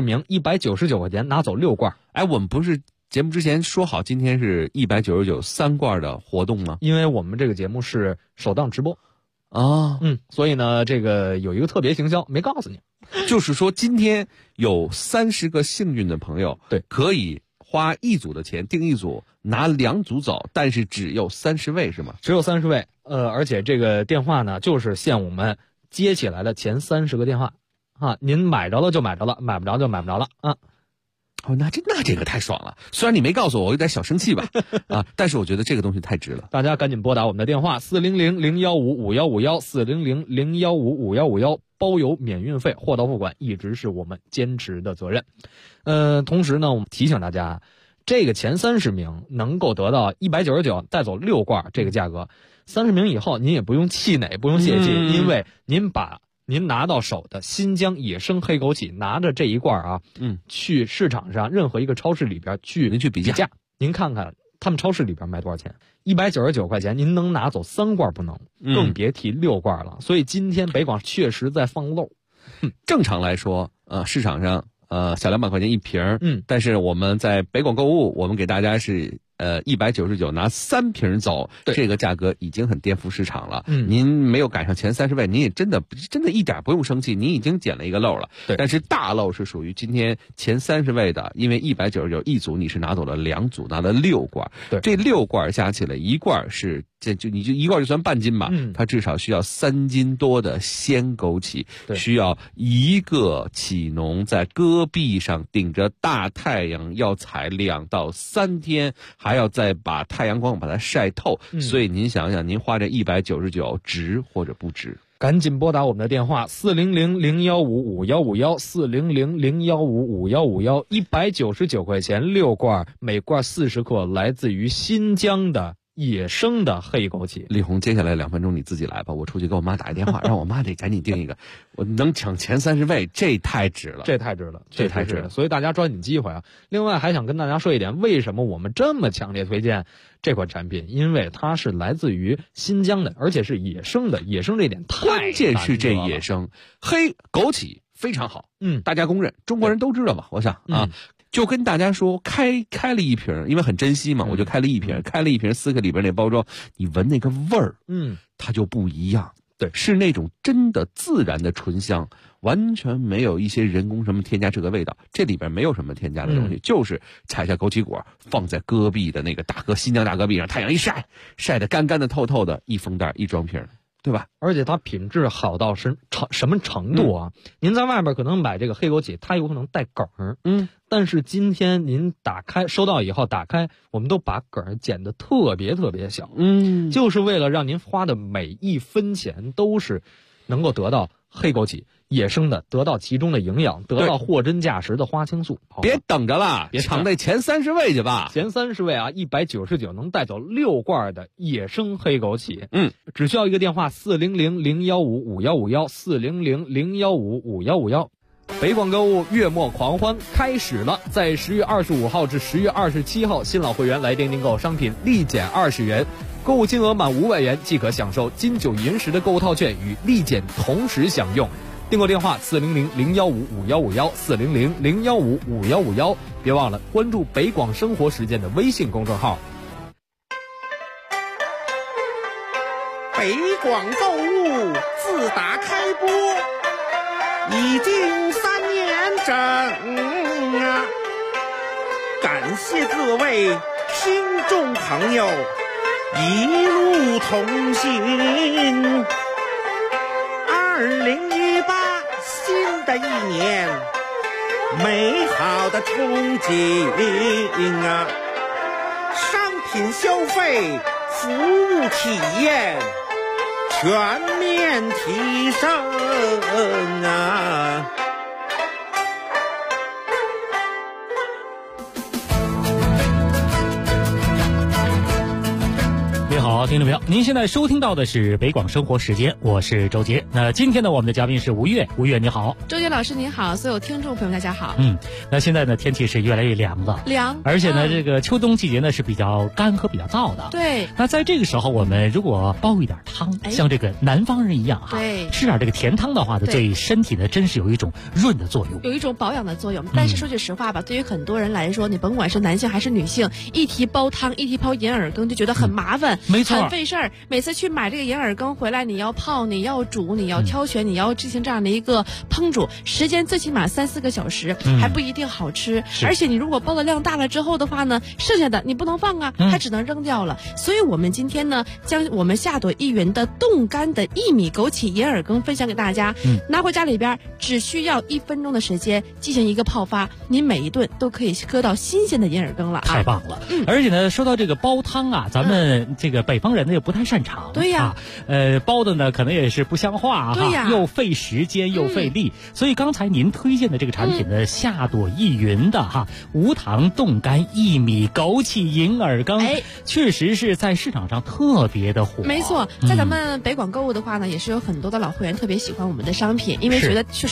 199块钱，拿走6罐。 我们不是节目之前说好今天是199 3罐的活动吗？ 因为我们这个节目是首档直播。所以呢，这个有一个特别行销没告诉你， 就是说今天有30个幸运的朋友， 对， 可以花1组的钱订1组，拿2组走，但是只有30位是吗？ 只有30位，而且这个电话呢，就是限我们接起来的前30个电话您买着了就买着了，买不着就买不着了啊。 那这个太爽了！虽然你没告诉我，我有点小生气吧，但是我觉得这个东西太值了。 大家赶紧拨打我们的电话400-015-5151，400-015-5151，包邮免运费，货到付款，一直是我们坚持的责任。同时呢，我们提醒大家，这个前30名能够得到199带走6罐这个价格，30名以后您也不用气馁，不用泄气，因为您把您拿到手的新疆野生黑枸杞，拿着这一罐去市场上任何一个超市里边您去比价，您看看他们超市里边卖多少钱？199块钱，您能拿走3罐不能，更别提6罐了。所以今天北广确实在放漏。 正常来说，市场上小200块钱一瓶，但是我们在北广购物，我们给大家是199拿3瓶走，这个价格已经很颠覆市场了。您没有赶上前30位，您也真的一点不用生气，您已经捡了一个漏了。但是大漏是属于今天前30位的，因为199一组你是拿走了2组，拿了6罐，这6罐加起来1罐是。你就1罐就算半斤吧，它至少需要3斤多的鲜枸杞，需要一个杞农在戈壁上顶着大太阳要采2到3天，还要再把太阳光把它晒透，所以您想想，您花这199值或者不值？ 赶紧拨打我们的电话400-015-5151，400-015-5151，199块钱6罐，每罐40克，来自于新疆的野生的黑枸杞。 丽红，接下来2分钟你自己来吧，我出去给我妈打一电话，让我妈得赶紧订一个，我能抢前30位，这太值了， 这太值了。所以大家抓紧机会啊！另外还想跟大家说一点，为什么我们这么强烈推荐这款产品？因为它是来自于新疆的，而且是野生的，野生这一点太关键是这野生黑枸杞非常好，大家公认，中国人都知道吧？我想啊。就跟大家说，开了一瓶，因为很珍惜嘛，我就开了一瓶4克里边那包装，你闻那个味儿，它就不一样。 对， 是那种真的自然的醇香，完全没有一些人工什么添加这个味道，这里边没有什么添加的东西，就是采下枸杞果，放在戈壁的那个新疆大戈壁上，太阳一晒，晒得干干的透透的，一封袋一装瓶。对吧？ 而且它品质好到什么程度啊？您在外边可能买这个黑枸杞，它有可能带梗儿，但是今天您收到以后打开，我们都把梗儿剪得特别特别小，就是为了让您花的每一分钱都是能够得到黑枸杞野生的，得到其中的营养，得到货真价实的花青素。 别等着了，抢那前30位去吧！ 前30位啊，199能带走6罐的野生黑枸杞。只需要一个电话，400-015-5151，400-015-5151。北广购物月末狂欢开始了，在10月25号至10月27号，新老会员来电订购商品立减20元。购物金额满500元即可享受金9银10的购物套券与立减同时享用。订购电话400-015-5151，400-015-5151。别忘了关注北广生活实践的微信公众号。 北广购物自打开播已经3年整啊！感谢各位听众朋友一路同行。2018新的一年，美好的憧憬啊！商品消费，服务体验全面提升啊！ 好，听众朋友，您现在收听到的是北广生活时间，我是周杰。那今天呢，我们的嘉宾是吴越，吴越你好。 周杰老师您好，所有听众朋友大家好。 那现在呢，天气是越来越凉了，而且呢，这个秋冬季节呢是比较干和比较燥的。 对。 那在这个时候，我们如果煲一点汤，像这个南方人一样哈， 对， 吃点这个甜汤的话呢，对身体呢真是有一种润的作用， 有一种保养的作用。但是说句实话吧，对于很多人来说，你甭管是男性还是女性，一提煲汤，一提煲银耳羹，就觉得很麻烦， 没错， 很费事儿。每次去买这个银耳羹回来，你要泡，你要煮，你要挑选，你要进行这样的一个烹煮，时间最起码3-4个小时，还不一定好吃。而且你如果煲的量大了之后的话呢，剩下的你不能放啊，它只能扔掉了。所以我们今天呢，将我们夏朵1元的冻干的薏米枸杞银耳羹分享给大家。拿回家里边，只需要1分钟的时间进行一个泡发，您每一顿都可以喝到新鲜的银耳羹了啊！ 太棒了！而且呢，说到这个煲汤啊，咱们这个北方人呢也不太擅长。 对呀， 煲的呢可能也是不像话对呀， 又费时间又费力。所以刚才您推荐的这个产品呢，夏朵1元的无糖冻干薏米枸杞银耳羹，确实是在市场上特别的火。 没错，在咱们北广购物的话呢，也是有很多的老会员特别喜欢我们的商品，因为觉得确实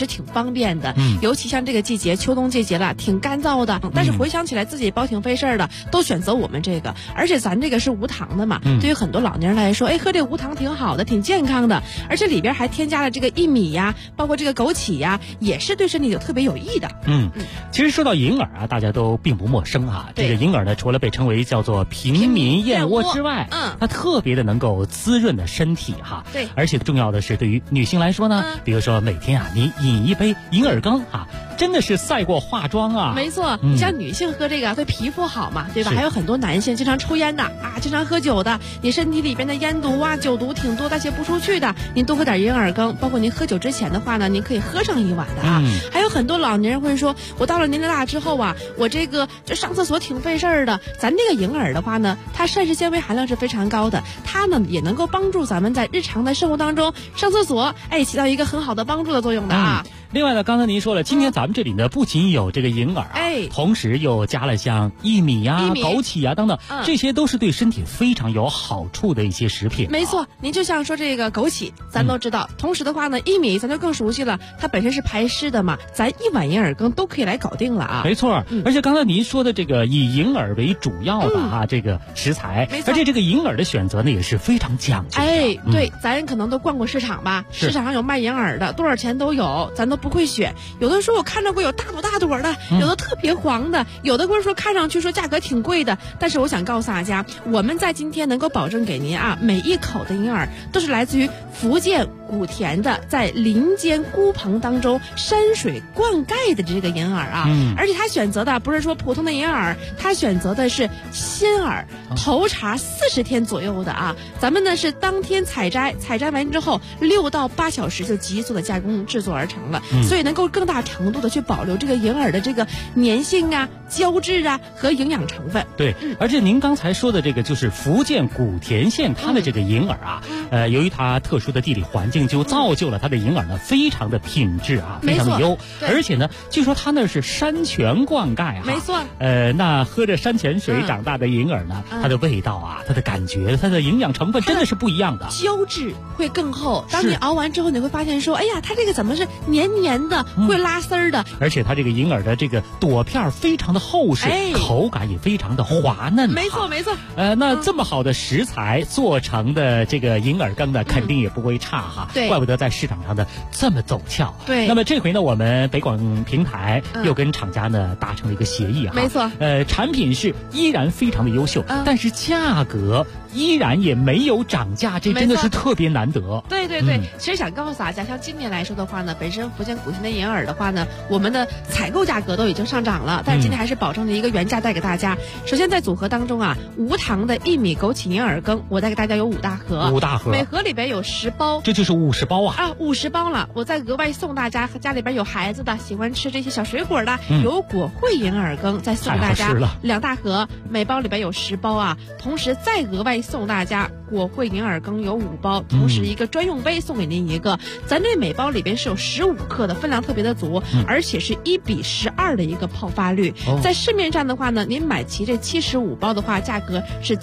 是挺方便的。尤其像这个季节，秋冬季节了，挺干燥的。但是回想起来自己包挺费事儿的，都选择我们这个。而且咱这个是无糖的嘛，对于很多老年人来说，哎，喝这无糖挺好的，挺健康的。而且里边还添加了这个薏米呀，包括这个枸杞呀，也是对身体有特别有益的。 其实说到银耳啊，大家都并不陌生啊。这个银耳呢，除了被称为叫做平民燕窝之外，它特别的能够滋润的身体哈。 对， 而且重要的是，对于女性来说呢，比如说每天啊，你饮一杯银耳羹啊，真的是赛过化妆啊。 没错，你像女性喝这个对皮肤好嘛，对吧？还有很多男性经常抽烟的啊，经常喝酒的，你身体里边的烟毒啊、酒毒挺多，代谢不出去的，您多喝点银耳羹。包括您喝酒之前的话呢，您可以喝上一碗的啊。还有很多老年人会说，我到了年龄大之后啊，我这上厕所挺费事儿的。咱这个银耳的话呢，它膳食纤维含量是非常高的，它呢也能够帮助咱们在日常的生活当中上厕所，起到一个很好的帮助的作用的啊。 另外呢，刚才您说了，今天咱们这里呢不仅有这个银耳同时又加了像薏米呀、枸杞呀等等，这些都是对身体非常有好处的一些食品。 没错，您就像说这个枸杞，咱都知道。同时的话呢，薏米咱就更熟悉了，它本身是排湿的嘛，咱一碗银耳羹都可以来搞定了啊。 没错，而且刚才您说的这个以银耳为主要的这个食材，而且这个银耳的选择呢也是非常讲究的。 对，咱可能都逛过市场吧，市场上有卖银耳的，多少钱都有，咱都不会选。有的时候我看到过有大朵大朵的，有的特别黄的，有的说看上去说价格挺贵的。但是我想告诉大家，我们在今天能够保证给您啊，每一口的银耳都是来自于福建古田的，在林间孤棚当中山水灌溉的这个银耳啊。而且他选择的不是说普通的银耳，他选择的是鲜耳，头茶40天左右的啊。咱们呢是当天采摘完之后6到8小时就急速的加工制作而成了，所以能够更大程度的去保留这个银耳的这个粘性啊、胶质啊和营养成分。 对，而且您刚才说的这个就是福建古田县它的这个银耳啊，由于它特殊的地理环境，就造就了它的银耳呢非常的品质啊，非常的优。而且呢，据说它那是山泉灌溉啊。 没错。 那喝着山泉水长大的银耳呢，它的味道啊、它的感觉、它的营养成分真的是不一样的。 胶质会更厚，当你熬完之后，你会发现说，哎呀，它这个怎么是黏黏的，会拉丝儿的。 而且它这个银耳的这个朵片非常的厚实，口感也非常的滑嫩。 没错没错。 那这么好的食材做成的这个银耳羹呢，肯定也不会差哈。 对， 怪不得在市场上的这么走俏。 对。 那么这回呢，我们北广平台又跟厂家呢达成了一个协议哈。 没错。 产品是依然非常的优秀，但是价格依然也没有涨价，这真的是特别难得。 对对对，其实想告诉大家，像今年来说的话呢，本身福建古田的银耳的话呢，我们的采购价格都已经上涨了，但是今天还是保证了一个原价带给大家。首先在组合当中啊，无糖的薏米枸杞银耳羹，我带给大家有5大盒 ，5大盒， 每盒里边有10包， 这就是50包啊 ！50包了，我再额外送大家，家里边有孩子的，喜欢吃这些小水果的，有果惠银耳羹，再送大家2大盒，每包里边有10包啊，同时再额外送大家果惠银耳羹有5包，同时一个专用杯送给您一个。咱这每包里边是有15克的，分量特别的足，而且是1:12的一个泡发率。在市面上的话呢，您买齐这75包的话，价格是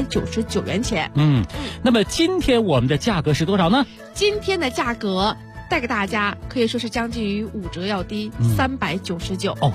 799元钱。 那么今天我们的价格是多少呢？ 今天的价格带给大家可以说是将近于5折要低，399 哦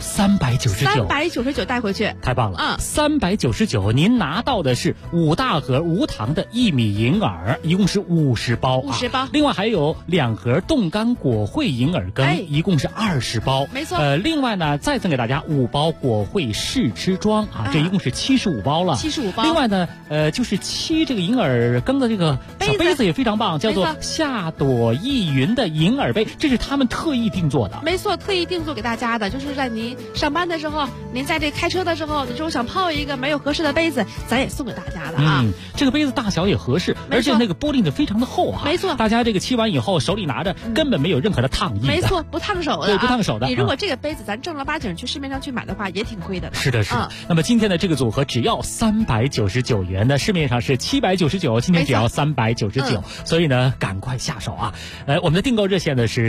，399 带回去， 太棒了！399，您拿到的是5大盒无糖的薏米银耳，一共是50包 ，50包。 另外还有2盒冻干果惠银耳羹，一共是20包， 没错。 另外呢，再赠给大家5包果惠试吃装啊，这一共是75包了 ，75包。 另外呢，就是沏这个银耳羹的这个小杯子也非常棒，叫做夏朵意云的银耳杯，这是他们特意定做的。 没错，特意定做给大家的，就是在您上班的时候，您在这开车的时候，你说想泡一个没有合适的杯子，咱也送给大家的啊。 这个杯子大小也合适，而且那个玻璃的非常的厚啊。 没错， 大家这个沏完以后手里拿着，根本没有任何的烫意。 没错，不烫手的。 对，不烫手的。 你如果这个杯子咱正儿八经去市面上去买的话，也挺贵的。 是的，是的。那么今天的这个组合只要399元的，市面上是799，今天只要399，所以呢，赶快下手啊！我们的订购热线呢是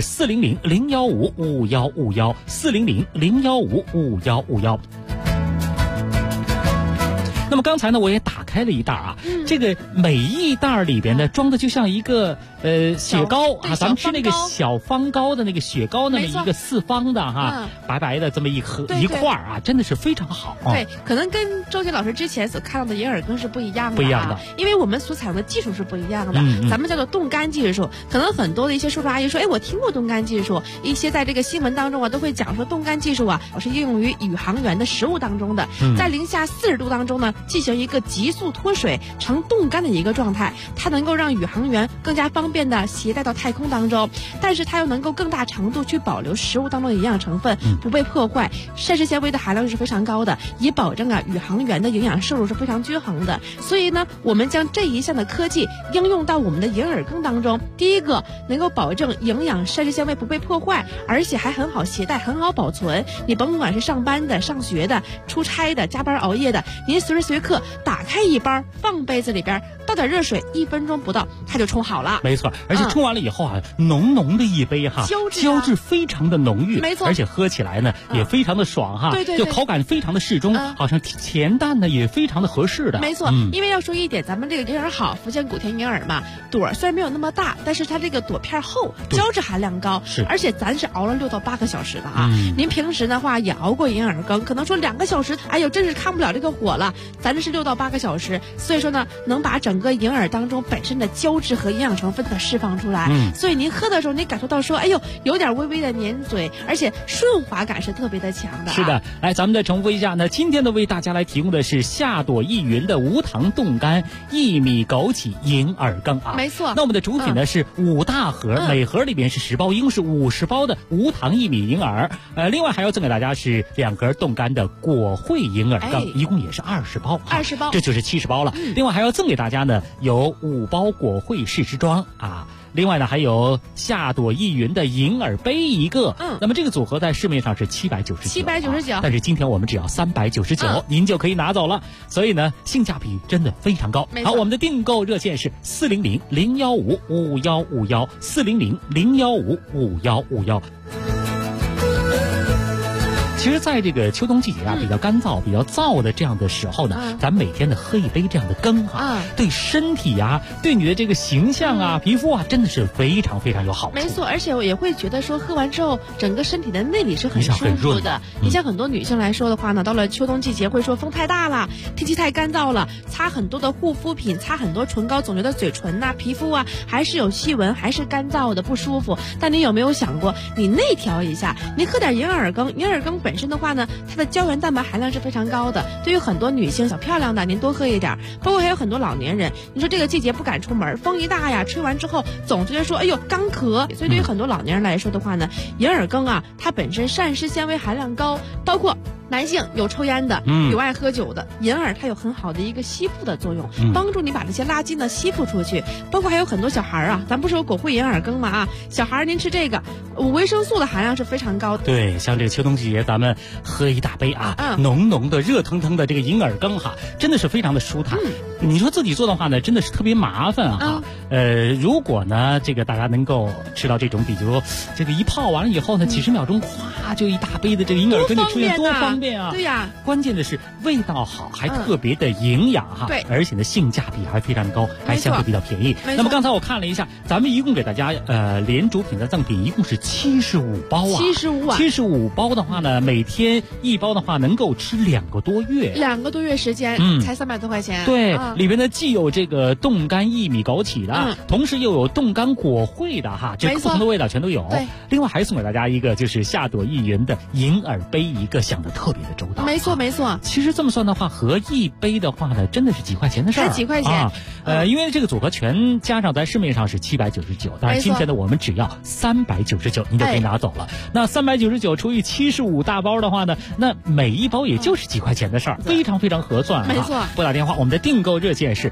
400-015-5151，400-015-5151。那那么刚才呢，我也打开了一袋啊，这个每一袋里边呢装的就像一个雪糕啊，咱们吃那个小方糕的那个雪糕那么一个四方的哈，白白的这么一块啊，真的是非常好。 对，可能跟周杰老师之前所看到的银耳羹是不一样的， 不一样的， 因为我们所采用的技术是不一样的，咱们叫做冻干技术。可能很多的一些叔叔阿姨说，哎，我听过冻干技术，一些在这个新闻当中啊都会讲说冻干技术啊，我是应用于宇航员的食物当中的，在零下40度当中呢，进行一个急速脱水成冻干的一个状态，它能够让宇航员更加方便的携带到太空当中，但是它又能够更大程度去保留食物当中的营养成分不被破坏，膳食纤维的含量是非常高的，以保证啊宇航员的营养摄入是非常均衡的。所以呢，我们将这一项的科技应用到我们的银耳羹当中，第一个能够保证营养膳食纤维不被破坏，而且还很好携带，很好保存。你甭管是上班的、上学的、出差的、加班熬夜的，您随时随刻打开一包，放杯子里边，倒点热水，1分钟不到它就冲好了。 没错，而且冲完了以后啊，浓浓的一杯哈，胶质非常的浓郁， 没错， 而且喝起来呢也非常的爽哈， 对， 就口感非常的适中，好像甜淡呢也非常的合适的。 没错，因为要说一点，咱们这个银耳好，福建古田银耳嘛，朵虽然没有那么大，但是它这个朵片厚，胶质含量高，而且咱是熬了6到8个小时的啊。您平时的话也熬过银耳羹，可能说2个小时，哎呦，真是看不了这个火了。咱这是6到8个小时，所以说呢，能把整个银耳当中本身的胶质和营养成分的释放出来。所以您喝的时候，你感受到说，哎呦，有点微微的粘嘴，而且顺滑感是特别的强的。 是的，来，咱们再重复一下呢，今天呢为大家来提供的是夏朵逸云的无糖冻干薏米枸杞银耳羹啊。 没错。 那我们的主品呢是5大盒，每盒里边是10包，一共是50包的无糖薏米银耳。另外还要赠给大家是2盒冻干的果惠银耳羹，一共也是20包 ，20包， 这就是70包了。另外还要赠给大家呢有5包果惠试吃装啊。另外呢，还有夏朵逸云的银耳杯一个，那么这个组合在市面上是799，但是今天我们只要399，您就可以拿走了，所以呢，性价比真的非常高。好，我们的订购热线是400-015-5151，400-015-5151。其实在这个秋冬季节啊，比较干燥、比较燥的这样的时候呢，咱每天的喝一杯这样的羹啊，对身体啊，对你的这个形象啊、皮肤啊，真的是非常非常有好处。 没错，而且我也会觉得说，喝完之后，整个身体的内里是很舒服的。你像很多女性来说的话呢，到了秋冬季节会说风太大了，天气太干燥了，擦很多的护肤品，擦很多唇膏，总觉得嘴唇呐、皮肤啊还是有细纹，还是干燥的不舒服。但你有没有想过，你内调一下，你喝点银耳羹，银耳羹本身的话呢，它的胶原蛋白含量是非常高的。对于很多女性小漂亮的，您多喝一点。包括还有很多老年人，你说这个季节不敢出门，风一大呀，吹完之后总觉得说，哎呦干咳。所以对于很多老年人来说的话呢，银耳羹啊，它本身膳食纤维含量高，包括男性有抽烟的，有爱喝酒的，银耳它有很好的一个吸附的作用，帮助你把这些垃圾呢吸附出去。包括还有很多小孩啊，咱不是有果惠银耳羹吗？啊，小孩您吃这个，维生素的含量是非常高的。 对，像这个秋冬季节，咱们喝一大杯啊，浓浓的、热腾腾的这个银耳羹哈，真的是非常的舒坦。你说自己做的话呢，真的是特别麻烦啊。如果呢，这个大家能够吃到这种，比如这个一泡完了以后呢，几十秒钟，咵就一大杯的这个银耳羹就出现，多方便啊！ 对呀， 关键的是味道好，还特别的营养哈。 对， 而且呢，性价比还非常高，还相对比较便宜。那么刚才我看了一下，咱们一共给大家连主品的赠品一共是75包啊，75包的话呢，每天1包的话能够吃2个多月 ，2个多月时间，才300多块钱。 对，里边呢既有这个冻干薏米枸杞的，同时又有冻干果惠的哈，这不同的味道全都有。 对， 另外还送给大家一个就是夏朵逸云的银耳杯一个，想的特别的周到。 没错没错， 其实这么算的话，合一杯的话呢，真的是几块钱的事儿， 才几块钱啊。因为这个组合全加上在市面上是799，但是今天呢我们只要399，您就可以拿走了。那399除以75大包的话呢，那每一包也就是几块钱的事儿，非常非常合算。 没错， 拨打电话，我们的订购热线是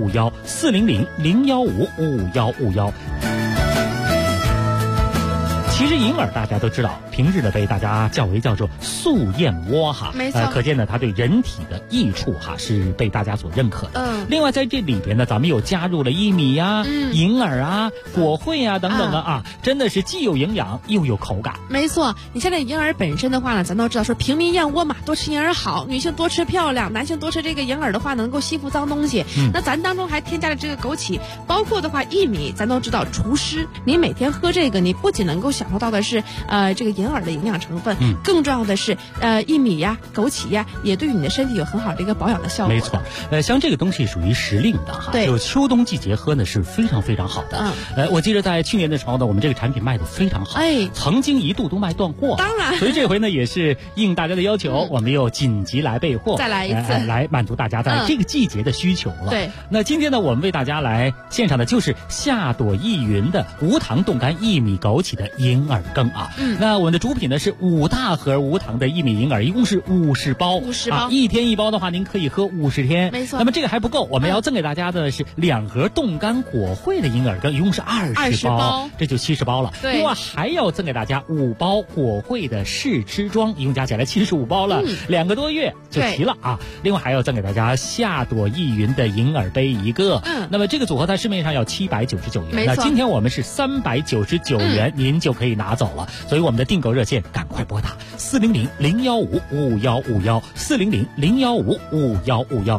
400-015-5151，400-015-5151。 其实银耳大家都知道，平日呢被大家叫做素燕窝哈， 没错， 可见呢它对人体的益处哈是被大家所认可的。另外在这里边呢，咱们又加入了薏米啊、银耳啊、果惠啊等等的啊，真的是既有营养又有口感。 没错，你像这银耳本身的话呢，咱都知道说平民燕窝嘛，多吃银耳好，女性多吃漂亮，男性多吃这个银耳的话能够吸附脏东西。那咱当中还添加了这个枸杞，包括的话薏米，咱都知道除湿，你每天喝这个，你不仅能够享受到的是这个银耳的营养成分，更重要的是薏米呀、枸杞呀，也对于你的身体有很好的一个保养的效果。 没错，像这个东西属于时令的哈，就秋冬季节喝呢是非常非常好的。我记得在去年的时候呢，我们这个产品卖得非常好，曾经一度都卖断货。 当然， 所以这回呢也是应大家的要求，我们又紧急来备货， 再来一次， 来满足大家在这个季节的需求了。 对， 那今天呢，我们为大家来献上的就是夏朵益云的无糖冻干薏米枸杞的银耳羹啊。那我们的主品呢是5大盒无糖的薏米银耳，一共是50包 ，50包 ，1天1包的话，您可以喝50天。 没错。 那么这个还不够，我们要赠给大家的是2盒冻干果惠的银耳羹，一共是20包，这就70包了。 对。 另外还要赠给大家5包果惠的试吃装，一共加起来75包了，2个多月就齐了啊。另外还要赠给大家夏朵益云的银耳杯1个。那么这个组合在市面上要799元，那今天我们是399元，您就可以拿走了。所以我们的订购热线赶快拨打400-015-5151，400-015-5151。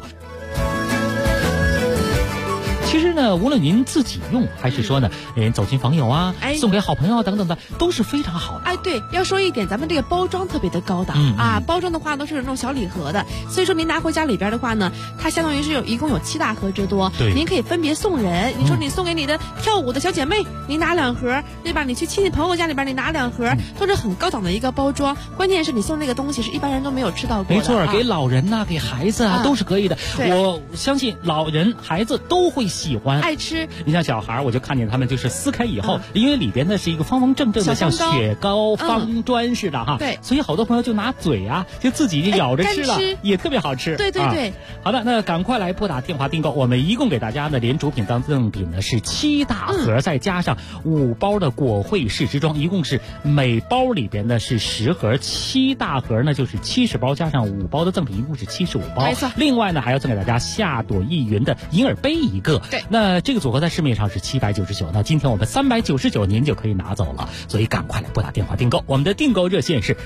其实呢，无论您自己用，还是说呢，走亲访友啊，送给好朋友啊等等的，都是非常好的。 对，要说一点，咱们这个包装特别的高档包装的话都是那种小礼盒的，所以说您拿回家里边的话呢，它相当于是一共有7大盒之多， 对， 您可以分别送人。你说你送给你的跳舞的小姐妹，你拿2盒，对吧？你去亲戚朋友家里边，你拿2盒，都是很高档的一个包装。关键是你送那个东西是一般人都没有吃到过的。 没错，给老人呐，给孩子啊，都是可以的。我相信老人、孩子都会喜欢爱吃。 你像小孩，我就看见他们就是撕开以后，因为里边呢是一个方方正正的，像雪糕方砖似的哈。 对， 所以好多朋友就拿嘴啊，就自己咬着吃了，也特别好吃。 对对对。 好的，那赶快来拨打电话订购，我们一共给大家呢连主品当赠品呢是7大盒，再加上5包的果惠试吃装，一共是每包里边呢是10盒，7大盒呢就是70包，加上5包的赠品，一共是75包。 没错。 另外呢还要赠给大家夏朵益云的银耳杯1个。 对。 那这个组合在市面上是799，那今天我们399您就可以拿走了，所以赶快来拨打电话订购。我们的订购热线是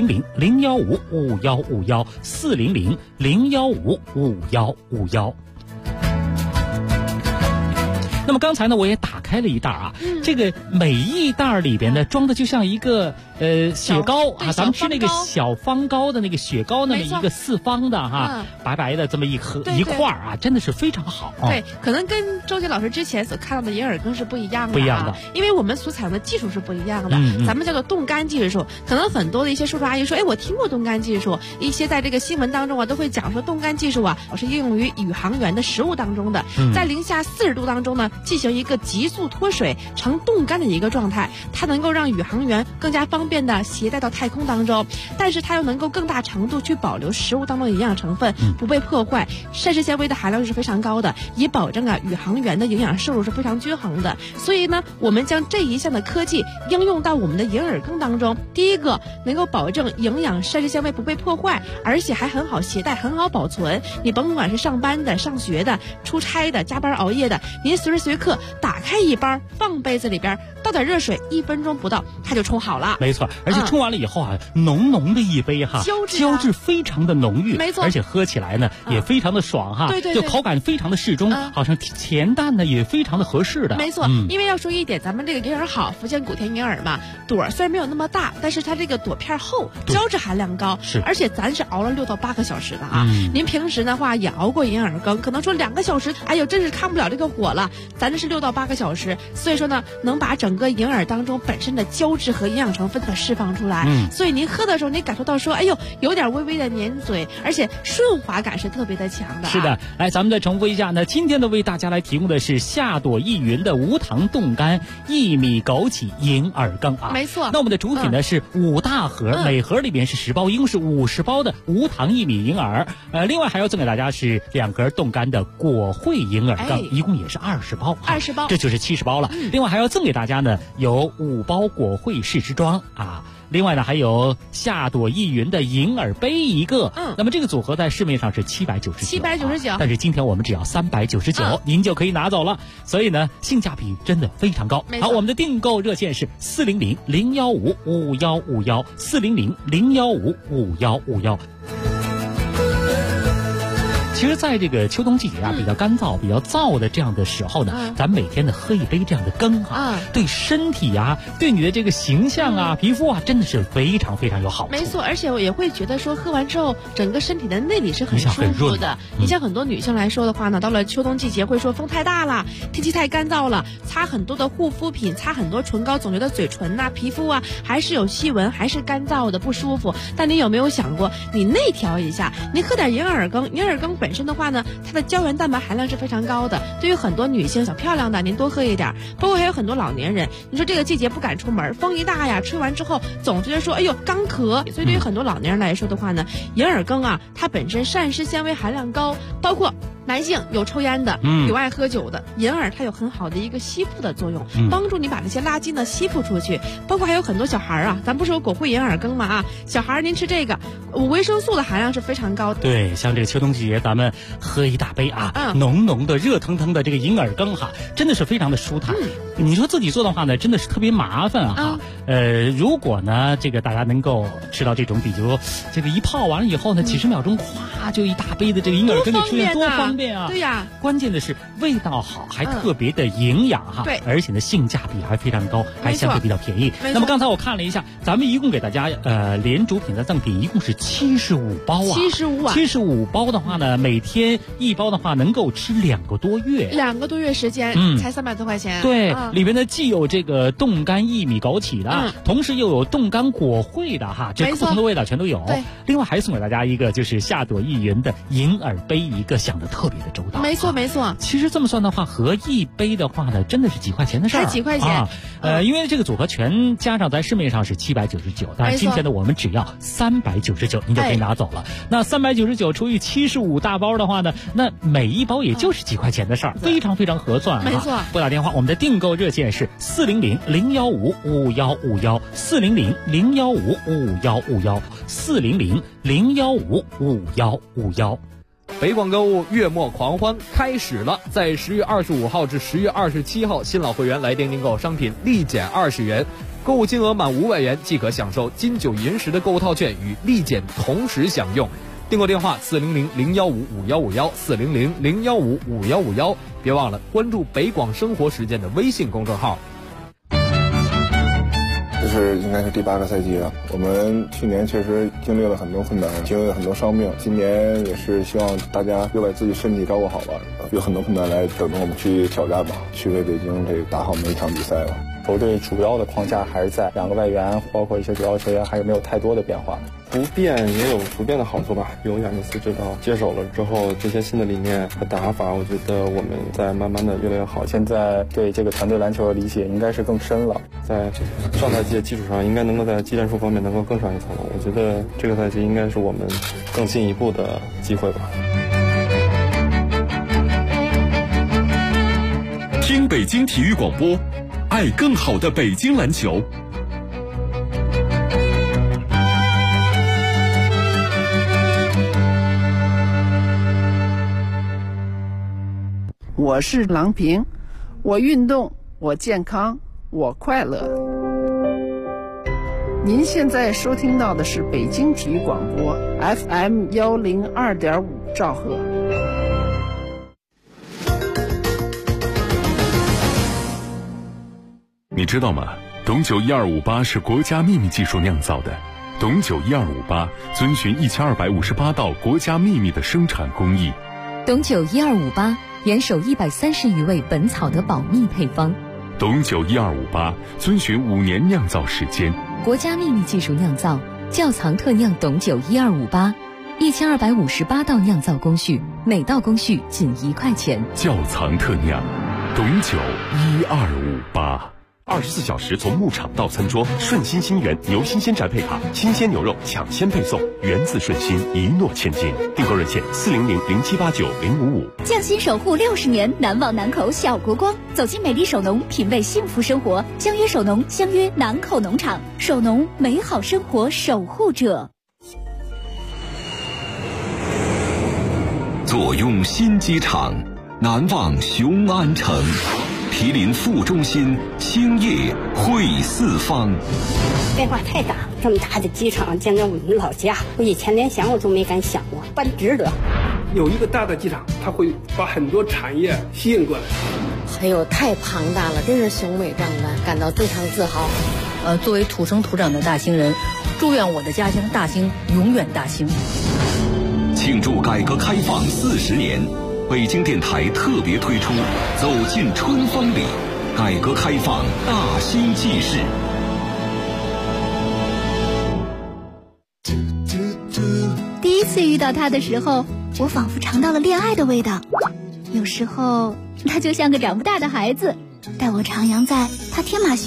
400-015-5151，400-015-5151。那么刚才呢，我也打开了一袋啊，这个每一袋里边呢装的就像一个雪糕啊，咱们吃那个小方糕的那个雪糕那么一个4方的哈，白白的这么一块啊，真的是非常好。 对，可能跟周杰老师之前所看到的银耳羹是不一样的， 不一样的， 因为我们所采用的技术是不一样的，咱们叫做冻干技术。可能很多的一些叔叔阿姨说，我听过冻干技术，一些在这个新闻当中啊都会讲说冻干技术啊，我是应用于宇航员的食物当中的，在零下40度当中呢，进行一个急速脱水成冻干的一个状态，它能够让宇航员更加方便的携带到太空当中，但是它又能够更大程度去保留食物当中的营养成分不被破坏，膳食纤维的含量是非常高的，以保证宇航员的营养摄入是非常均衡的。所以呢，我们将这一项的科技应用到我们的银耳羹当中，第一个能够保证营养膳食纤维不被破坏，而且还很好携带，很好保存。你甭管是上班的、上学的、出差的、加班熬夜的，您随时随刻打开一包，放杯子里边，倒点热水，1分钟不到它就冲好了。 没错，而且冲完了以后啊，浓浓的一杯哈，胶质非常的浓郁， 没错， 而且喝起来呢也非常的爽哈， 对， 就口感非常的适中，好像甜淡呢也非常的合适的。 没错，因为要说一点，咱们这个银耳好，福建古田银耳嘛，朵虽然没有那么大，但是它这个朵片厚，胶质含量高， 是， 而且咱是熬了6到8个小时的啊。您平时的话也熬过银耳羹，可能说2个小时，哎呦，真是看不了这个火了。咱这是6到8个小时，所以说呢，能把整个银耳当中本身的胶质和营养成分给释放出来。所以您喝的时候，您感受到说，哎呦，有点微微的粘嘴，而且顺滑感是特别的强的。 是的，来，咱们再重复一下呢，今天呢为大家来提供的是夏朵益云的无糖冻干薏米枸杞银耳羹啊。 没错。 那我们的主品呢是5大盒，每盒里边是10包，一共是50包的无糖薏米银耳。另外还要赠给大家是2盒冻干的果惠银耳羹，一共也是20包。 包 ，20包， 这就是70包了。另外还要赠给大家呢，有5包果惠试之装啊。另外呢，还有夏朵逸云的银耳杯1个。那么这个组合在市面上是799，但是今天我们只要399，您就可以拿走了。所以呢，性价比真的非常高。好，我们的订购热线是400-015-5151，400-015-5151。其实在这个秋冬季节啊，比较干燥、比较燥的这样的时候呢，咱每天呢喝一杯这样的羹对身体啊，对你的这个形象啊、皮肤啊，真的是非常非常有好处。 没错，而且我也会觉得说，喝完之后整个身体的内里是很舒服的。你像很多女性来说的话呢，到了秋冬季节会说风太大了，天气太干燥了，擦很多的护肤品，擦很多唇膏，总觉得嘴唇啊、皮肤啊还是有细纹，还是干燥的不舒服。但你有没有想过，你内调一下，你喝点银耳羹，银耳羹本身的话呢，它的胶原蛋白含量是非常高的。对于很多女性小漂亮的，您多喝一点。包括还有很多老年人，你说这个季节不敢出门，风一大呀，吹完之后总觉得说，哎呦干咳。所以对于很多老年人来说的话呢，银耳羹啊，它本身膳食纤维含量高，包括男性有抽烟的，有爱喝酒的，银耳它有很好的一个吸附的作用，帮助你把这些垃圾呢吸附出去。包括还有很多小孩啊，咱不是有果惠银耳羹吗？啊，小孩您吃这个，维生素的含量是非常高的。 对，像这个秋冬季节，咱们喝一大杯啊，浓浓的、热腾腾的这个银耳羹真的是非常的舒坦。你说自己做的话呢，真的是特别麻烦如果呢，这个大家能够吃到这种，比如这个一泡完了以后呢，几十秒钟，咵就一大杯的这个银耳羹就出现，多方便啊！ 对呀， 关键的是味道好，还特别的营养对， 而且呢性价比还非常高，还相对比较便宜。那么刚才我看了一下，咱们一共给大家连主品的赠品一共是75包75包的话呢，每天1包的话能够吃2个多月 ，2个多月时间，才300多块钱。 对，里边呢既有这个冻干薏米枸杞的，同时又有冻干果惠的这不同的味道全都有。另外还送给大家一个就是夏朵逸云的银耳杯1个，想的特别的周到。 没错没错。 其实这么算的话，合1杯的话呢，真的是几块钱的事儿， 才几块钱因为这个组合全加上在市面上是799，但是今天呢我们只要399，您就可以拿走了。那399除以75大包的话呢，那每1包也就是几块钱的事儿，非常非常合算。 没错。 拨打电话，我们的订购热线是400-015-5151，400-015-5151，400-015-5151。 北广购物月末狂欢开始了，在10月25号至10月27号，新老会员来店订购商品立减20元，购物金额满500元即可享受金九银十的购物套券与立减同时享用。订购电话400-015-5151，400-015-5151，别忘了关注北广生活实践的微信公众号。 这是应该是第8个赛季了，我们去年确实经历了很多困难，经历了很多伤病，今年也是希望大家又把自己身体照顾好吧，有很多困难来等着我们去挑战吧，去为北京这打好每一场比赛吧。 球队主要的框架还是在2个外援，包括一些主要球员还是没有太多的变化。 不变也有不变的好处吧。有亚尼斯指导接手了之后，这些新的理念和打法，我觉得我们在慢慢的越来越好。 现在对这个团队篮球的理解应该是更深了， 在上赛季的基础上，应该能够在技战术方面能够更上一层楼。我觉得这个赛季应该是我们更进一步的机会吧。 听北京体育广播，爱更好的北京篮球。 我是郎平，我运动，我健康，我快乐。您现在收听到的是北京体育广播 FM 102.5兆赫。 你知道吗？董酒1258是国家秘密技术酿造的。董酒1258遵循1258道国家秘密的生产工艺。 董酒1258严守130余位本草的保密配方。 董酒1258遵循5年酿造时间。 国家秘密技术酿造，窖藏特酿董酒1258，1258道酿造工序，每道工序仅1块钱。 窖藏特酿，董酒1258。 24小时从牧场到餐桌，顺心新源牛新鲜宅配卡，新鲜牛肉抢先配送，源自顺心，一诺千金。订购热线40007890555。 匠心守护60年，难忘南口小国光。走进美丽首农，品味幸福生活。相约首农，相约南口农场。首农，美好生活守护者。 坐拥新机场，难忘雄安城。毗邻副中心，兴业汇四方。 变化太大，这么大的机场，简直我们老家，我以前连想我都没敢想过，办值得。 有一个大的机场，它会把很多产业吸引过来。 哎呦，太庞大了，真是雄伟壮观，感到非常自豪。作为土生土长的大兴人，祝愿我的家乡大兴永远大兴。 庆祝改革开放40年。北京电台特别推出《走进春风里》，改革开放大兴纪事。 第一次遇到他的时候，我仿佛尝到了恋爱的味道。有时候，他就像个长不大的孩子，带我徜徉在他天马行